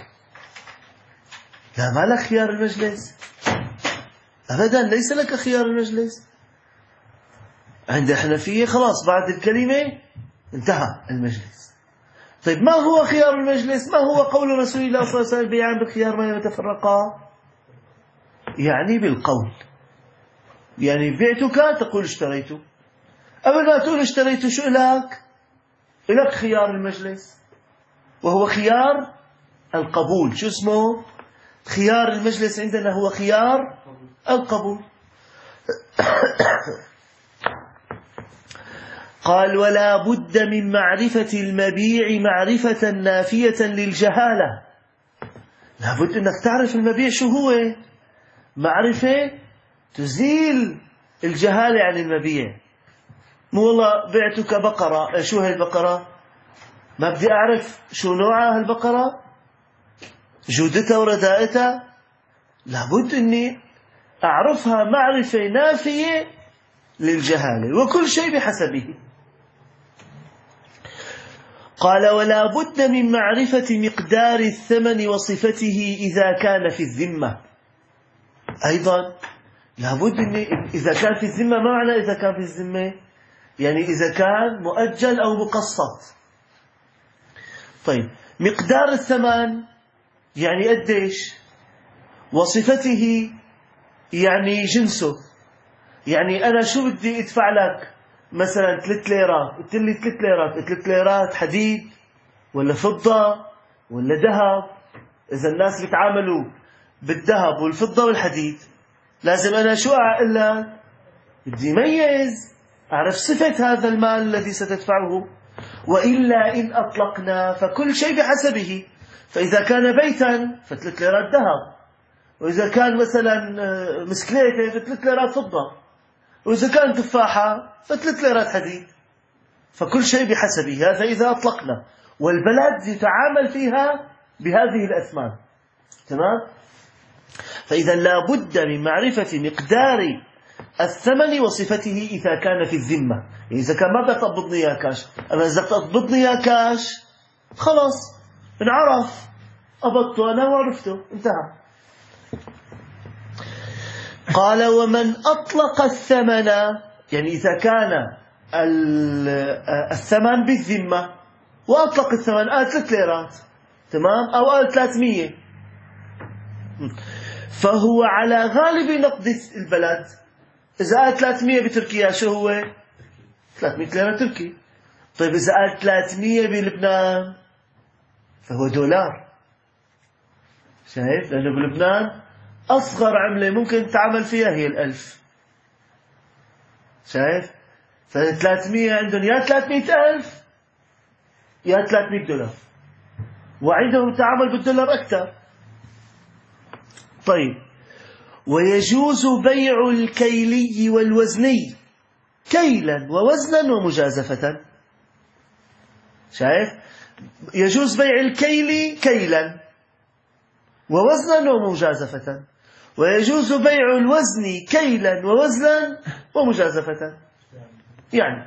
لا، ما لك خيار المجلس ابدا، ليس لك خيار المجلس. عند الحنفية خلاص بعد الكلمة انتهى المجلس. طيب ما هو خيار المجلس؟ ما هو قول رسول الله صلى الله عليه وسلم: بيعان بالخيار ما يتفرقا؟ يعني بالقول، يعني بعتك تقول اشتريته، قبل ما تقول اشتريته شو لك خيار المجلس، وهو خيار القبول. شو اسمه؟ خيار المجلس عندنا هو خيار القبول. قال: ولا بد من معرفة المبيع معرفة نافية للجهالة. لا بد أنك تعرف المبيع شو هو، معرفة تزيل الجهالة عن المبيع. مو والله بعتك بقرة، شو هي البقرة؟ ما بدي أعرف شو نوعها البقرة، جودتها وردائتها، لابد أني أعرفها معرفة نافية للجهالة، وكل شيء بحسبه. قال: ولا بد من معرفة مقدار الثمن وصفته إذا كان في الذمة. أيضا لابد إذا كان في الذمة. ما معنى إذا كان في الذمة؟ يعني إذا كان مؤجل أو مقسط. طيب، مقدار الثمن يعني قديش؟ وصفته يعني جنسه. يعني أنا شو بدي أدفع لك مثلا 3 ليرات، قلت لي 3 ليرات، 3 ليرات حديد ولا فضة ولا ذهب؟ إذا الناس بيتعاملوا بالذهب والفضة والحديد، لازم أنا شو أقول لك؟ بدي ميز، أعرف صفة هذا المال الذي ستدفعه. وإلا إن أطلقنا فكل شيء بحسبه. فإذا كان بيتا ف3 ليرات ذهب، وإذا كان مثلا مسكليتة ف3 ليرات فضة، وإذا كان تفاحة ف3 ليرات حديد. فكل شيء بحسبه. هذا إذا أطلقنا، والبلد يتعامل فيها بهذه الأثمان. تمام؟ فإذا لا بد من معرفة مقدار الثمن وصفته إذا كان في الذمة. يعني إذا كان ما بدك تقبضني يا كاش، أما إذا تقبضني يا كاش خلاص انعرف، قبضته أنا وعرفته، انتهى. قال: ومن أطلق الثمن، يعني إذا كان الثمن بالذمة وأطلق الثمن، قال 3 ليرات، تمام، أو قال 300، فهو على غالب نقد البلد. إذا قال 300 بتركيا شو هو؟ 300 ليرة تركي. طيب إذا قال 300 بلبنان فهو $. شايف؟ لأنه بلبنان أصغر عملة ممكن تعمل فيها هي 1000. شايف؟ ف300 عندهم يا 300,000 يا $300، وعندهم تعامل بالدولار أكثر. طيب، ويجوز بيع الكيلي والوزني كيلا ووزنا ومجازفة. شايف؟ يجوز بيع الكيل كيلا ووزنا ومجازفة، ويجوز بيع الوزن كيلا ووزنا ومجازفة. يعني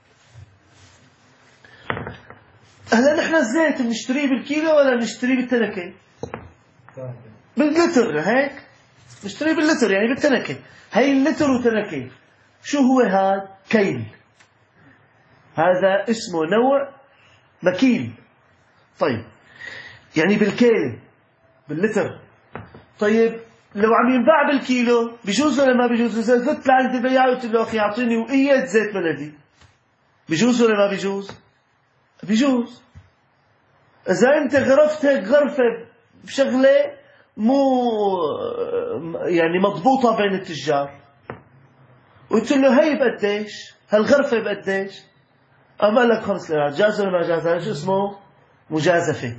هلا نحن الزيت بنشتريه بالكيلو ولا بنشتريه بالتنكة؟ باللتر. هيك نشتريه باللتر، يعني بالتنكة. هي اللتر وتنكة. شو هو هذا؟ كيل. هذا اسمه نوع مكيل. طيب، يعني بالكيل باللتر. طيب، لو عم ينباع بالكيلو بيجوز ولا ما بيجوز؟ إذا فت لعند البياع وقلت له أخي أعطيني وقية زيت بلدي، بيجوز ولا ما بيجوز؟ بيجوز. إذا أنت غرفت هيك غرفة بشغلة مو يعني مضبوطة بين التجار، وقلت له هي بقديش؟ هالغرفة بقديش؟ أما قال لك 5 ليرات، جاز ولا ما جاز؟ هذا شو اسمه؟ مجازفة.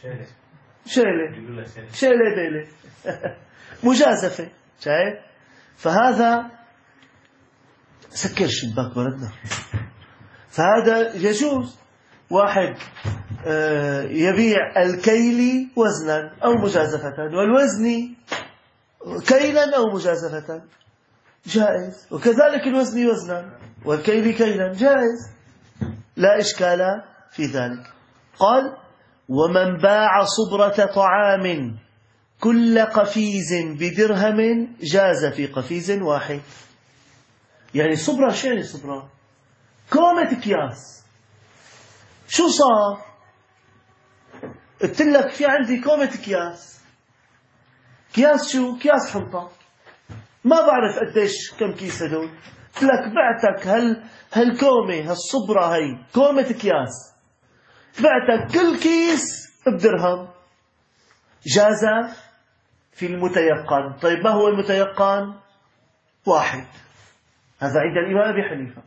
شيلة بيلة مجازفة. شايف؟ فهذا سكر الشباك بردنا. فهذا يجوز. واحد يبيع الكيل وزنا أو مجازفة، والوزن كيلا أو مجازفة، جائز. وكذلك الوزن وزنا والكيل كيلا، جائز، لا إشكال في ذلك. قال: ومن باع صبرة طعام كل قفيز بدرهم جاز في قفيز واحد. يعني صبرة، شو يعني صبرة؟ كومة أكياس. شو صار؟ قلت لك في عندي كومة أكياس. أكياس شو؟ أكياس حنطة، ما بعرف قديش كم كيس هدول. قلت لك بعتك هالكومة، هالصبرة، هي كومة أكياس، بعتك كل كيس بدرهم، جاز في المتيقن. طيب، ما هو المتيقن؟ واحد. هذا عند الإمام أبي حنيفة.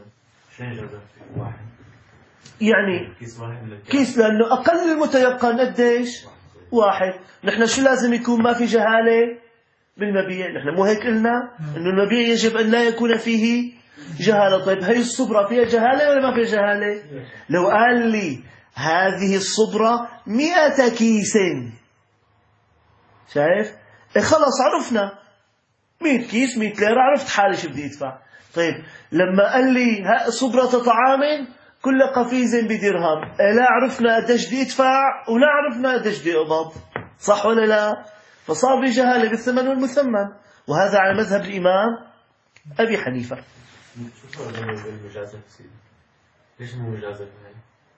يعني كيس، لأنه أقل المتيقن قديش؟ واحد. نحن شو لازم يكون؟ ما في جهالة بالمبيع. نحن مو هيك قلنا إنه المبيع يجب أن لا يكون فيه جهالة. طيب، هي الصبرة فيها جهالة ولا ما فيها جهالة؟ لو قال لي هذه الصبرة 100 كيس، شايف؟ خلاص عرفنا 100 كيس 100 ليرة، عرفت حالي شو بدي أدفع. طيب لما قال لي صبرة طعام كل قفيز بدرهم، لا عرفنا قديش بدي أدفع ولا عرفنا قديش بدي أقبض، صح ولا لا؟ فصار في جهالة بالثمن والمثمن، وهذا على مذهب الإمام أبي حنيفة. شو صار المجازفة سيدي؟ ليش المجازفة هاي؟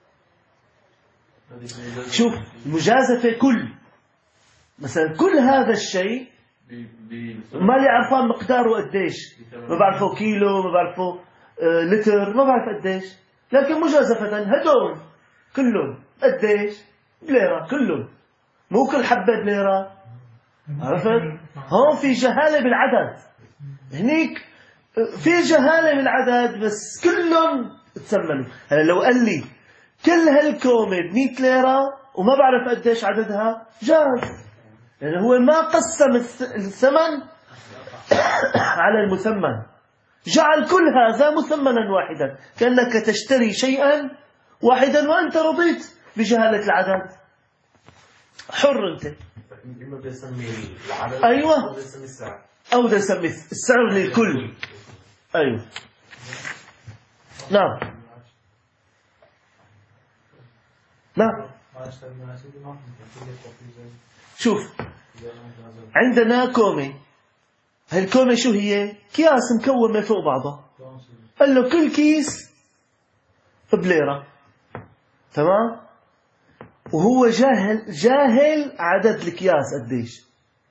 شوف المجازفة مثلا كل هذا الشيء ما لي عرفان مقداره قديش، ما بعرفه كيلو، ما بعرفه لتر، ما بعرف قديش، لكن مجازفة هدول كلهم قديش بليرة، كلهم مو كل حبة بليرة، عرفت؟ هون في جهالة بالعدد، هنيك في جهالة بالعدد، بس كلهم تسمنوا. هلا لو قال لي كل هالكومة ب100 ليرة وما بعرف قديش عددها، جاز، يعني هو ما قسم الثمن على المثمن، جعل كل هذا مثمنا واحدا، كأنك تشتري شيئا واحدا وأنت رضيت بجهالة العدد، حر أنت. إما بده يسمي العدد أيوة، أو بده يسمي السعر، أو بده يسمي السعر للكل. أيوة نعم نعم. شوف عندنا كومة، هالكومة شو هي؟ أكياس مكومة فوق بعضها، قال له كل كيس بليرة، تمام؟ وهو جاهل عدد الأكياس قديش.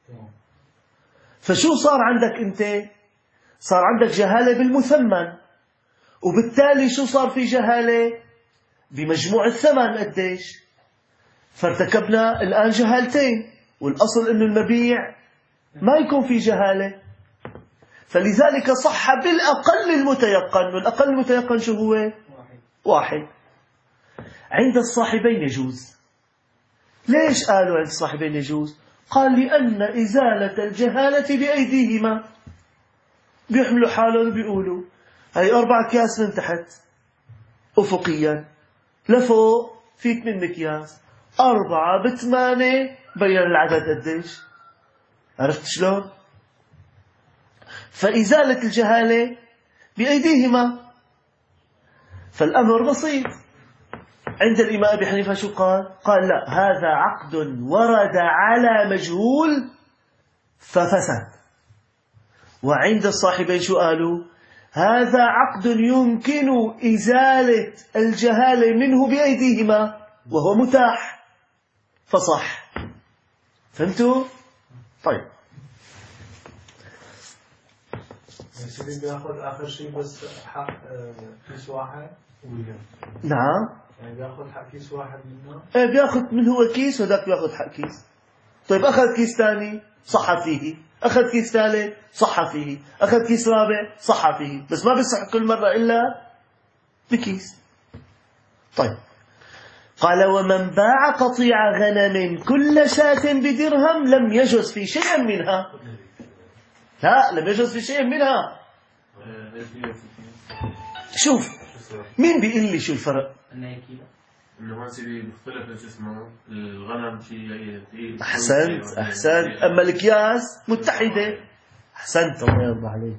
فشو صار عندك أنت؟ صار عندك جهالة بالمثمن، وبالتالي شو صار في جهالة بمجموع الثمن قديش. فارتكبنا الآن جهالتين، والأصل أنه المبيع ما يكون في جهالة، فلذلك صح بالأقل المتيقن، والأقل المتيقن شو هو؟ واحد. عند الصاحبين يجوز. ليش قالوا عند الصاحبين يجوز؟ قال لأن إزالة الجهالة بأيديهما، بيحملوا حالهم بيقولوا هاي 4 أكياس من تحت أفقيا، لفوق في 8 أكياس، 4 ب8 بين العدد قديش. عرفت شلون؟ فإزالة الجهالة بأيديهما، فالأمر بسيط. عند الإمام أبي حنيفة شو قال؟ قال لا، هذا عقد ورد على مجهول ففسد. وعند الصاحبين شو قالوا؟ هذا عقد يمكن إزالة الجهالة منه بأيديهما وهو متاح فصح. فهمتوا؟ طيب سيدي بياخذ آخر شيء بس حق كيس واحد وياه. نعم، يعني بياخذ حق كيس واحد منه. ايه بياخذ من هو كيس، وذاك بياخذ حق كيس. طيب أخذ كيس ثاني صح فيه، أخذ كيس ثالث صح فيه، أخذ كيس رابع صح فيه، بس ما بيصح كل مرة إلا بكيس. طيب قال ومن باع قطيع غنم كل شاة بدرهم لم يجز في شيء منها. لا، لم يجز في شيء منها. شوف مين بيقول لي شو الفرق؟ إنه هون سيدي بيختلف شو اسمه الغنم شيء. أحسنت. أما الأكياس متحدة. أحسنت، الله يرضى عليك.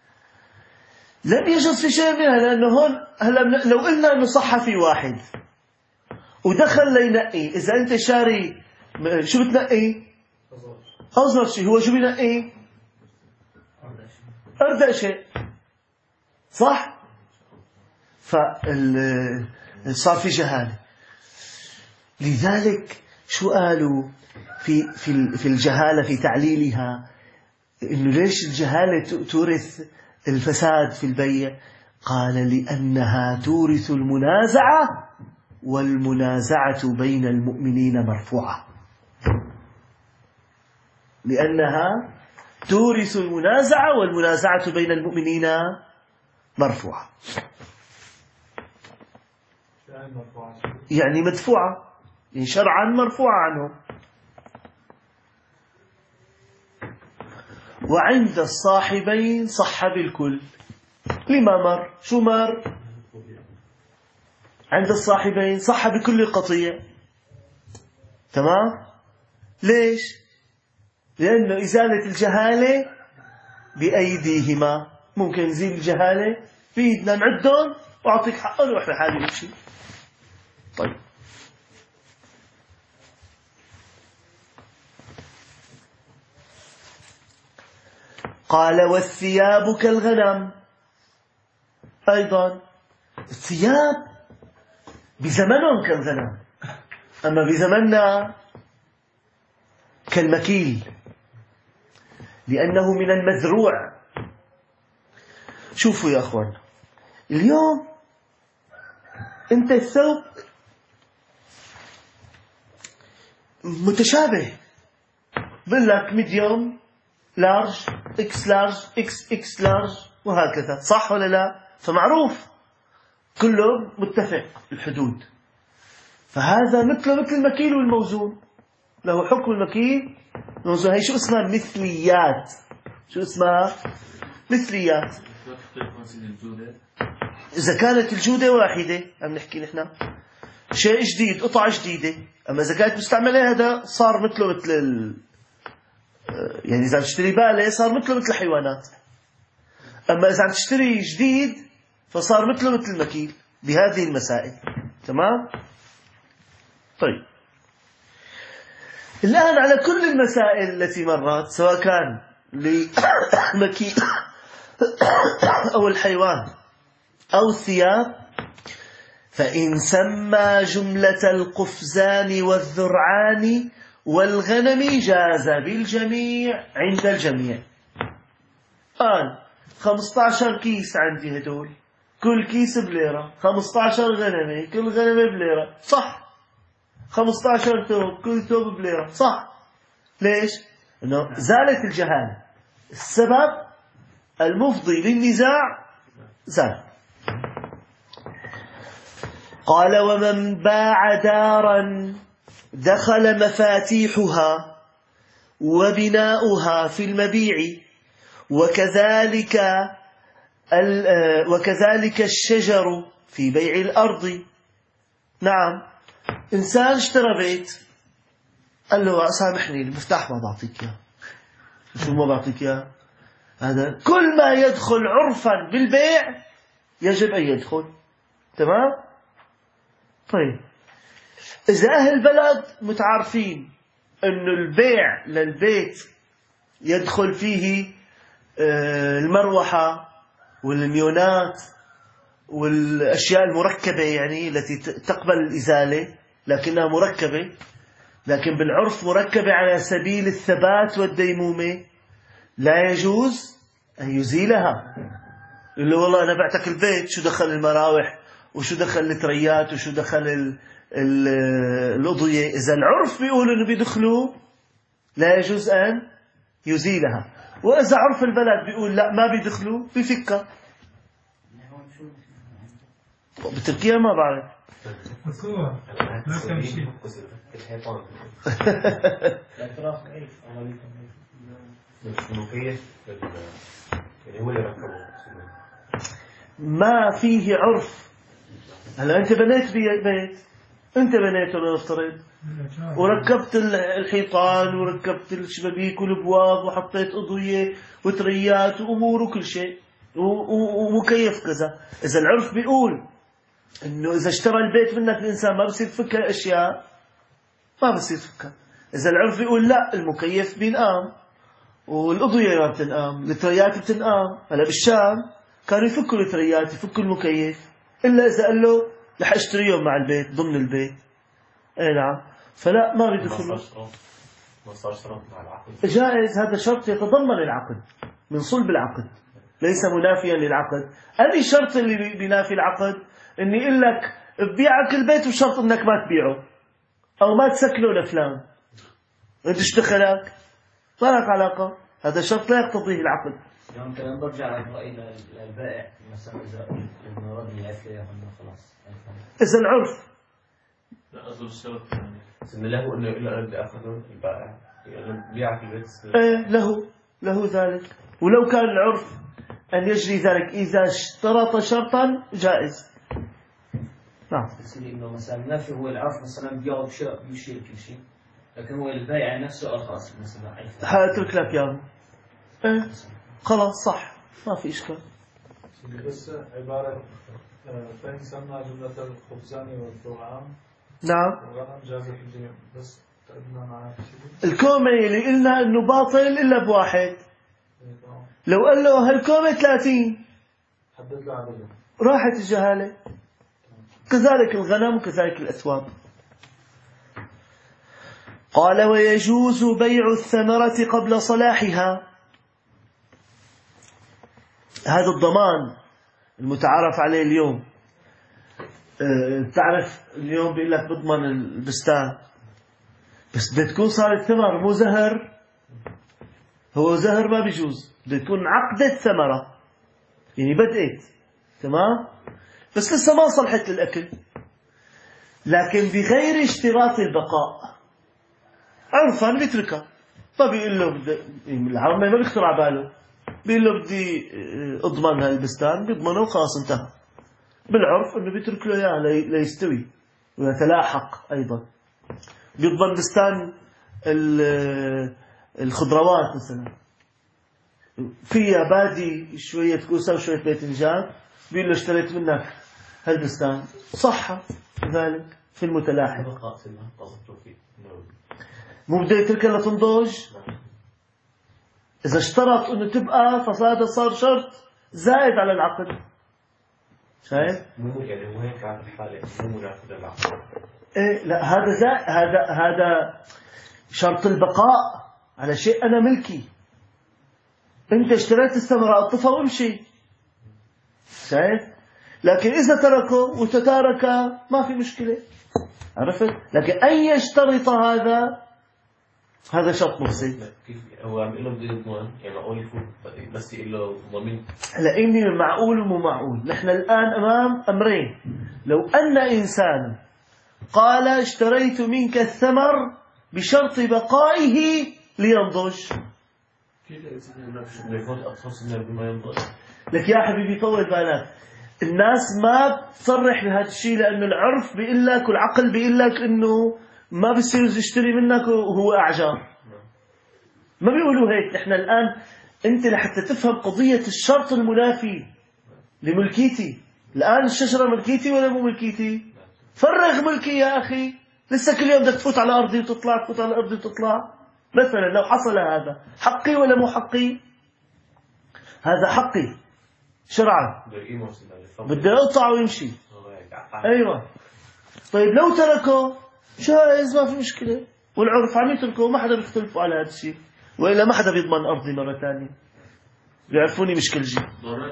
لم يجز في شيء منها، لأنه هون هلا لو قلنا إنه صح في واحد ودخل لينقي، إذا أنت شاري شو بتنقي؟ أصغر شيء. هو شو بينقي؟ أردأ شيء، صح؟ صار في جهالة. لذلك شو قالوا في الجهالة في تعليلها؟ إنه ليش الجهالة تورث الفساد في البيع؟ قال لأنها تورث المنازعة، والمنازعة بين المؤمنين مرفوعة. لأنها تورث المنازعة، والمنازعة بين المؤمنين مرفوعة. يعني مدفوعة، يعني شرعا مرفوعة عنهم. وعند الصاحبين صح بالكل. لما مر؟ شو مر؟ عند الصاحبين صح بكل قطيع. تمام؟ ليش؟ لأنه إزالة الجهالة بأيديهما. ممكن نزيل الجهالة بإيدنا نعدهم وأعطيك حقهم وروح لحالي نمشي. طيب قال والثياب كالغنم. أيضا الثياب بزمنهم كالغنم، أما بزمننا كالمكيل، لأنه من المزروع. شوفوا يا أخوان، اليوم أنت الثوب متشابه، بقول لك ميديوم، لارج، اكس لارج، اكس اكس لارج، وهكذا، صح ولا لا؟ فمعروف كله متفق الحدود. فهذا مثل المكيل والموزون، له حكم المكيل والموزون. هي شو اسمها؟ مثليات. شو اسمها؟ مثليات. إذا كانت الجودة واحدة، عم نحكي نحن شيء جديد، قطعة جديدة، أما إذا كانت مستعملة هذا صار مثله مثل يعني إذا تشتري بالة صار مثله مثل الحيوانات، أما إذا عم تشتري جديد فصار مثله مثل المكيل بهذه المسائل. تمام؟ طيب الآن على كل المسائل التي مرت، سواء كان للمكيل أو الحيوان أو الثياب، فإن سمى جملة القفزان والذرعان والغنم جاز بالجميع عند الجميع. قال 15 كيس عندي هدول، كل كيس بليرة، 15 غنمة، كل غنمة بليرة، صح. 15 ثوب، كل ثوب بليرة، صح. ليش؟ إنه زالت الجهالة، السبب المفضي للنزاع زال. قال ومن باع دارا دخل مفاتيحها وبناؤها في المبيع، وكذلك الشجر في بيع الأرض. نعم، إنسان اشترى بيت، قال له سامحني المفتاح ما بعطيك إياه. شو ما بعطيك إياه؟ هذا كل ما يدخل عرفا بالبيع يجب أن يدخل. تمام؟ طيب إذا أهل البلد متعارفين أنه البيع للبيت يدخل فيه المروحة والميونات والأشياء المركبة، يعني التي تقبل الإزالة لكنها مركبة، لكن بالعرف مركبة على سبيل الثبات والديمومة، لا يجوز أن يزيلها. يقول له والله أنا بعتك البيت، شو دخل المراوح وشو دخل التريات وشو دخل الأضوية؟ إذا العرف بيقول إنه بيدخلوا لا يجوز أن يزيلها، وإذا عرف البلد بيقول لا ما بيدخلوا بيفكها. بتركيا ما بعرف. ما فيه عرف. هلا أنت بنيت بيت، أنت بنيته لنفترض، وركبت الحيطان وركبت الشبابيك والابواب وحطيت اضويه وتريات وامور وكل شيء ومكيف كذا. اذا العرف بيقول انه اذا اشترى البيت منك الانسان ما بصير تفكها اشياء، ما بصير تفكها. اذا العرف بيقول لا، المكيف بينقام والاضويه ما بتنقام، التريات بتنقام. هلا بالشام كانوا يفكوا التريات، يفكوا المكيف، الا اذا قال له رح اشتريهم مع البيت ضمن البيت. اي نعم، فلا ما بيدخلوا. جائز، هذا شرط يتضمن العقد من صلب العقد، ليس منافيا للعقد. أي شرط اللي بينافي العقد؟ اني اقول لك ببيعك البيت وشرط انك ما تبيعه او ما تسكنه لفلان، انت اشتخلك ما لك علاقة، هذا شرط لا يقتضيه العقد. يمكن أن نرجع على الرأي للبائع مثلا إذا المراد يعرف خلاص. إذا العرف لا أصل الشرط يعني له إنه إلا أن أخذه البائع بيعك البيت. إيه له ذلك، ولو كان العرف أن يجري ذلك إذا اشترط شرطا جائز. نعم. بس إنه مثلا ما في هو العرف مثلا بيعه بشراء بيشيل كل شيء، لكن هو البيع نفسه أرخص مثلا. حاترك لك إياه. إيه خلاص صح ما في إشكال. بس عبارة فإن سمى جملة الخبزان والطعام. نعم. وغنم جاز في الجميع بس تقدنا معنا الكومة اللي قلنا إنه باطل إلا بواحد. لو قال له هالكومة 30 حدد له عدده راحت الجهالة. كذلك الغنم وكذلك الأثواب. قال ويجوز بيع الثمرة قبل صلاحها. هذا الضمان المتعارف عليه اليوم. تعرف اليوم بيقول لك بضمن البستان بس بدها تكون صارت ثمر مو زهر. هو زهر ما بيجوز بدها تكون عقدة ثمرة يعني بدأت تمام بس لسه ما صلحت للأكل لكن بغير اشتراط البقاء. عرفا بيتركها ما بيقول له العرب ما بيخطر على باله بيقول له بدي اضمن هالبستان بيضمنه وخلاص انتهى. بالعرف انه بيترك له اياه ليستوي ويتلاحق. ايضا بيضمن بستان الخضروات مثلا فيها بادي شوية كوسة وشوية باذنجان بيقول له اشتريت منك هالبستان صح ذلك في المتلاحق. مو بده يتركها لتنضج. إذا اشترط إنه تبقى فهذا صار شرط زائد على العقد. شايف؟ مو يعني مو هيك على الحالة مو منافذ للعقد. إيه لا هذا شرط البقاء على شيء أنا ملكي. أنت اشتريت الثمرة اطفها وامشي. شايف؟ لكن إذا تركه وتتارك ما في مشكلة. عرفت؟ لكن أن يشترط هذا شرط مفسد. هو عم يقول له بده يضمن يعني معقول يفوت بس يقول له ضمن. لأني معقول ومو معقول. نحن الآن أمام أمرين. لو أن إنسان قال اشتريت منك الثمر بشرط بقائه لينضج. لك يا حبيبي طول بالك الناس ما بتصرح بهذا الشيء لأنه العرف بيقول لك والعقل بيقول لك إنه ما بيصير يشتري منك وهو أعجار. ما بيقولوا هيك. نحن الآن أنت لحتى تفهم قضية الشرط المنافي لملكيتي. الآن الشجرة ملكيتي ولا مو ملكيتي؟ فرغ ملكي يا أخي. لسه كل يوم بدك تفوت على أرضي وتطلع تفوت على أرضي وتطلع. مثلا لو حصل هذا حقي ولا مو حقي؟ هذا حقي شرعا بدي أقطع ويمشي. أيوة. طيب لو تركه جائز ما في مشكلة والعرف عم يتركه ما حدا بيختلفوا على هذا الشيء. وإلا ما حدا بيضمن أرضي مرة ثانية. بيعرفوني مش كل شيء.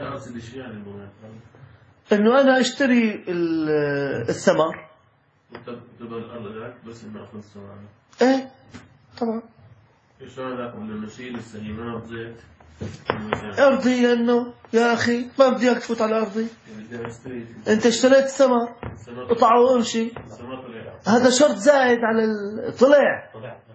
إنه أنا أشتري الثمر. تبغى الأرض ذاك بس إنه أخذ الثمر. إيه طبعا. شلون ذاك لما نشيل السليمات زيت. أرضي إنه يا أخي ما بدي إياك تفوت على أرضي. أنت اشتريت الثمر قطعه وامشي. هذا شرط زائد على طلع.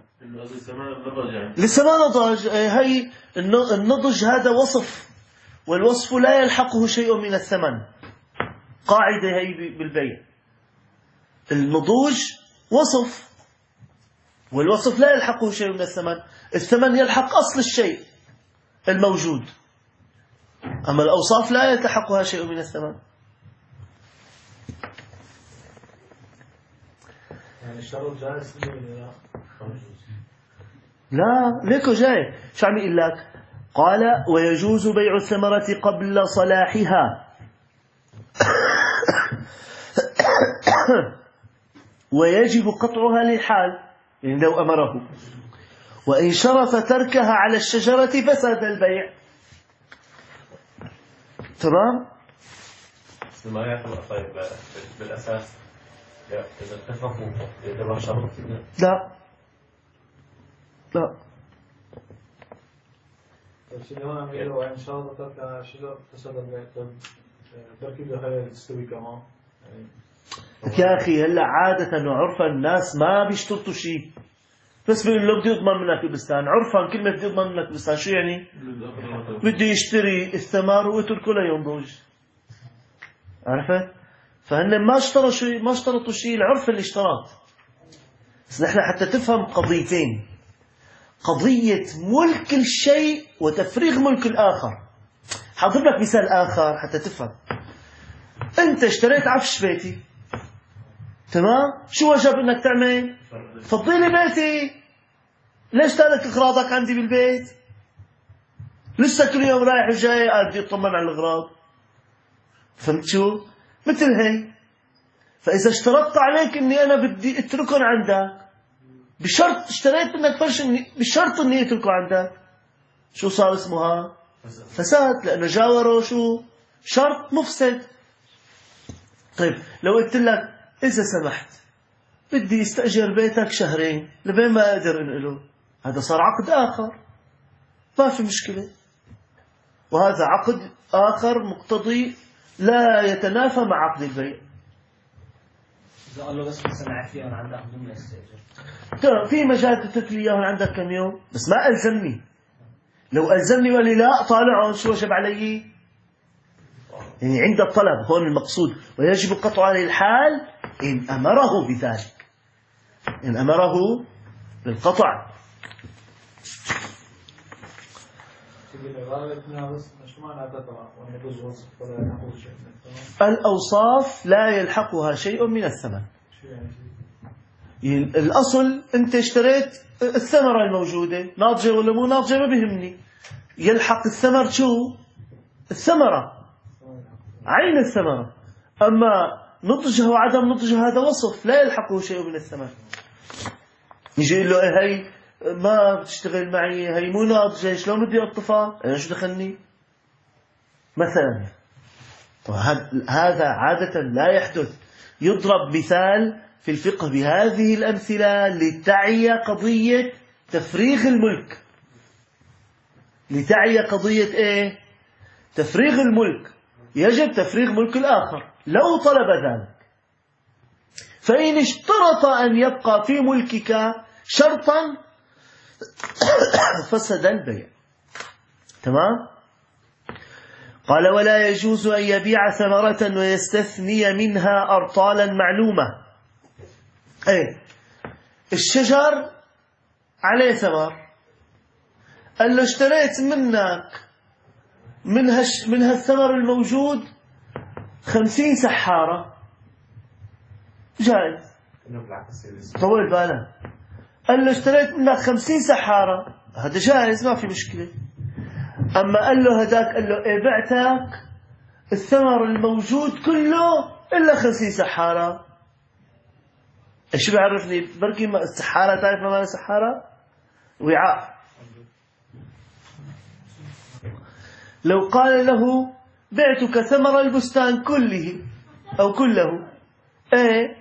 لسه ما نضج. هي النضج هذا وصف والوصف لا يلحقه شيء من الثمن. قاعدة هي بالبيع. النضوج وصف والوصف لا يلحقه شيء من الثمن. الثمن يلحق أصل الشيء الموجود أما الأوصاف لا يلتحقها شيء من الثمن. يعني الشرط جائز لا ليكو جاي شو عم يقول لك؟ قال ويجوز بيع الثمرة قبل صلاحها ويجب قطعها للحال يعني لو أمره. وإن شرط تركها على الشجرة فسد البيع. تمام؟ ما يعتبر طيب بالأساس إذا اتفقوا يعتبر شرط. لا لا. شنو أنا أقول وإن شرط تركها شجرة فسد البيع. بركي بخير تستوي كمان. يا أخي هلا عادة وعرفا الناس ما بيشترطوا شيء بس بيقول له بدي أضمن منك البستان. عرفا كلمة بدي أضمن منك البستان شو يعني؟ بدي يشتري الثمار ويتركه لينضج. عرفت؟ فهن ما اشترطوا شيء العرف اللي اشترط. بس نحن حتى تفهم قضيتين: قضية ملك الشيء وتفريغ ملك الآخر. حاضر لك مثال آخر حتى تفهم. أنت اشتريت عفش بيتي، تمام؟ شو وجب أنك تعمل؟ فضي لي بيتي. ليش تارك أغراضك عندي بالبيت؟ لسه كل يوم رايح وجاي بدي أطمن على الأغراض. فهمت شو؟ مثل هي. فإذا اشترطت عليك أني أنا بدي أتركهم عندك بشرط، اشتريت منك فرش بشرط أني أتركه عندك، شو صار اسمها؟ فساد، لأنه جاوروا شو؟ شرط مفسد. طيب لو قلت لك إذا سمحت بدي استأجر بيتك شهرين لبين ما أقدر أنقله، هذا صار عقد آخر، ما في مشكلة. وهذا عقد آخر مقتضي لا يتنافى مع عقد البيع. إذا قال له بس سمعت فيه أنا عندك بدون ما استأجر، في مجال تترك لي إياه عندك كم يوم، بس ما ألزمني. لو ألزمني وقال لي لا طالعهم، شو وجب علي؟ يعني عند الطلب هون المقصود، ويجب القطع عليه الحال إن أمره بذلك، إن أمره بالقطع. الأوصاف لا يلحقها شيء من الثمن. الأصل أنت اشتريت الثمرة الموجودة، ناضجة ولا مو ناضجة ما بيهمني، يلحق الثمر شو؟ الثمرة، عين الثمرة. أما نضجها وعدم نضجها هذا وصف لا يلحقه شيء من الثمن. يجي يقول له هي ما بتشتغل معي، هي مو ناضجة، شلون بدي أطفى؟ أنا شو دخلني؟ مثلا هذا عادة لا يحدث. يضرب مثال في الفقه بهذه الأمثلة لتعي قضية تفريغ الملك. لتعي قضية إيه؟ تفريغ الملك. يجب تفريغ ملك الآخر لو طلب ذلك. فإن اشترط أن يبقى في ملكك شرطا فسد البيع. تمام؟ قال: ولا يجوز أن يبيع ثمرة ويستثني منها أرطالا معلومة. أي الشجر عليه ثمر، قال له اشتريت منك من هالثمر الموجود 50 سحارة، جائز، طول بالك. قال له اشتريت منك 50 سحارة، هذا جائز ما في مشكلة. أما قال له هداك، قال له إيه بعتك الثمر الموجود كله إلا 50 سحارة، إيش بيعرفني؟ بركي السحارة، تعرف ما معنى سحارة؟ وعاء. لو قال له بعتك ثمر البستان كله أو كله إيه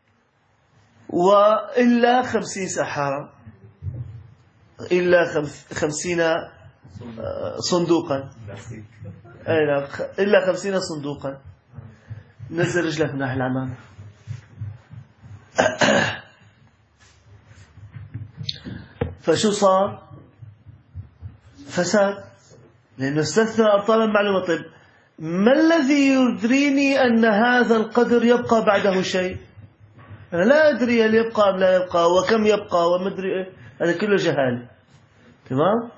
وإلا 50 سحارة، إلا 50 صندوقا، إلا 50 صندوقا، نزل رجلك من ناحية الأمام. فشو صار؟ فساد، لأنه استثنى أبطالا معلومة. طيب ما الذي يدريني أن هذا القدر يبقى بعده شيء؟ أنا لا أدري هل يبقى أم لا يبقى وكم يبقى ومدري إيه، هذا كله جهال. تمام؟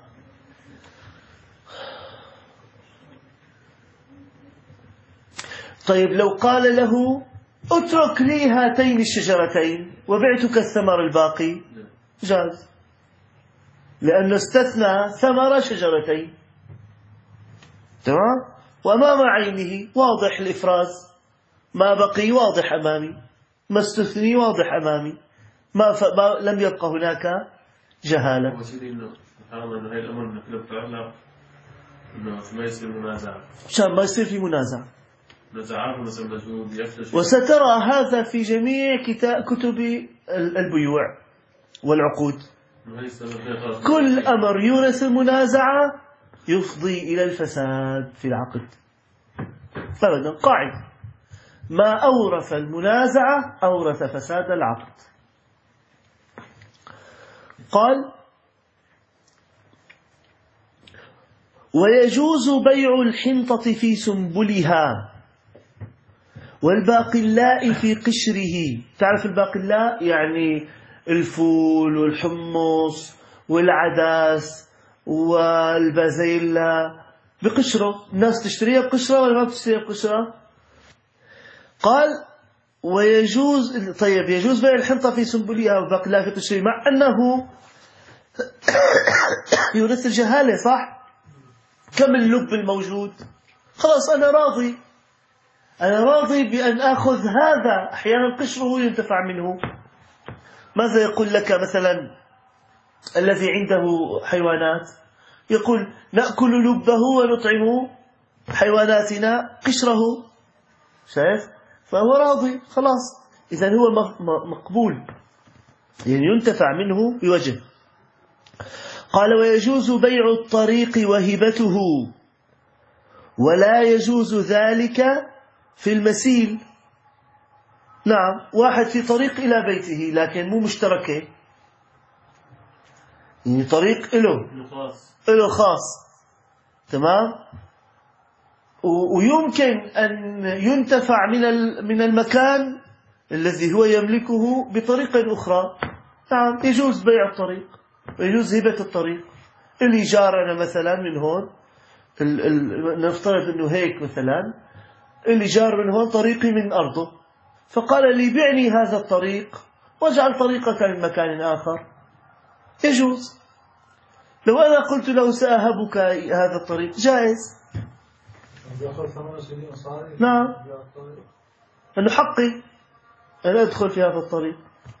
طيب لو قال له اترك لي هاتين الشجرتين وبعتك الثمر الباقي، جاز، لأنه استثنى ثمر شجرتين. تمام؟ وأمام عينه واضح الإفراز، ما بقي واضح أمامي، ما استثني واضح أمامي، ما لم يبقى هناك جهالة. إنه هاي الأمر إنك لو تعلق إنه ما يصير منازع، عشان ما يصير في منازع. وسترى هذا في جميع كتب البيوع والعقود. كل أمر يورث المنازعة يفضي إلى الفساد في العقد أبدا، قاعدة: ما أورث المنازعة أورث فساد العقد. قال: ويجوز بيع الحنطة في سنبلها والباقلاء في قشره. تعرف الباقلاء؟ يعني الفول والحمص والعدس والبازيلا بقشرة، الناس تشتريها بقشرة ولا ما بتشتريها بقشرة؟ قال ويجوز، طيب يجوز بيع الحنطة في سنبلها وباقلها في قشرها، مع أنه يورث الجهالة، صح؟ كم اللب الموجود؟ خلاص أنا راضي بأن أخذ هذا، أحيانا قشره ينتفع منه. ماذا يقول لك مثلا الذي عنده حيوانات؟ يقول نأكل لبه ونطعم حيواناتنا قشره، شايف؟ فهو راضي خلاص، إذا هو مقبول، يعني ينتفع منه بوجه. قال ويجوز بيع الطريق وهبته، ولا يجوز ذلك في المسيل. نعم، واحد في طريق إلى بيته لكن مو مشتركة، يعني طريق له خاص، تمام، ويمكن أن ينتفع من المكان الذي هو يملكه بطريقة أخرى. نعم، يجوز بيع الطريق ويجوز هبة الطريق. اللي جارنا مثلا من هون، نفترض أنه هيك مثلا، اللي جار من هون طريقي من أرضه، فقال لي بعني هذا الطريق واجعل طريقك من مكان آخر، يجوز. لو أنا قلت له سأهبك هذا الطريق جائز. نعم، أنه حقي أن أدخل في هذا الطريق.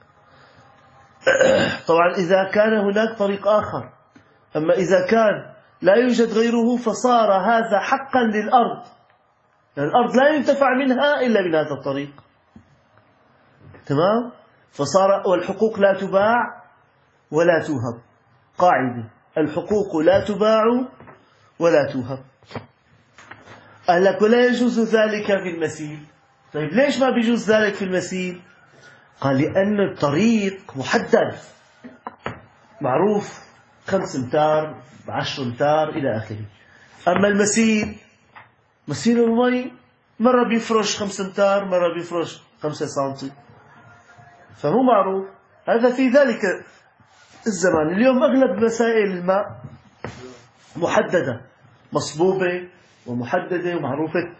طبعا إذا كان هناك طريق آخر، أما إذا كان لا يوجد غيره فصار هذا حقا للأرض، الأرض لا ينتفع منها إلا من هذا الطريق، تمام. فصار والحقوق لا تباع ولا توهب، قاعدة الحقوق لا تباع ولا توهب. قال لك ولا يجوز ذلك في المسيل. طيب ليش ما بيجوز ذلك في المسيل؟ قال لأن الطريق محدد معروف، 5 أمتار 10 أمتار إلى آخره. أما المسيل، مسيل المي مرة بيفرش 5 أمتار مرة بيفرش 5 سنتي، فمو معروف. هذا في ذلك الزمان. اليوم أغلب مسائل الماء محددة، مصبوبة ومحددة ومعروفة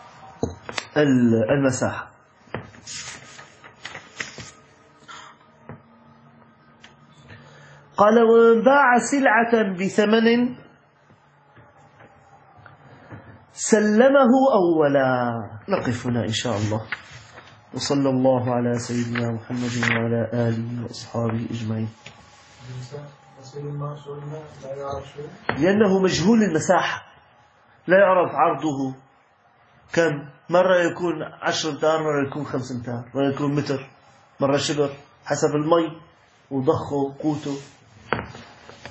المساحة. قال ومن باع سلعة بثمن سلمه أولا. نقف هنا إن شاء الله، وصلى الله على سيدنا محمد وعلى آله وأصحابه أجمعين. لأنه مجهول المساحة، لا يعرف عرضه كم، مرة يكون 10 أمتار مرة يكون 5 أمتار مرة يكون متر مرة شبر، حسب المي وضخه قوته.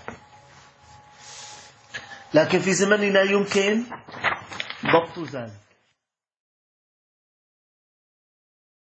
لكن في زمننا يمكن ضبط ذلك.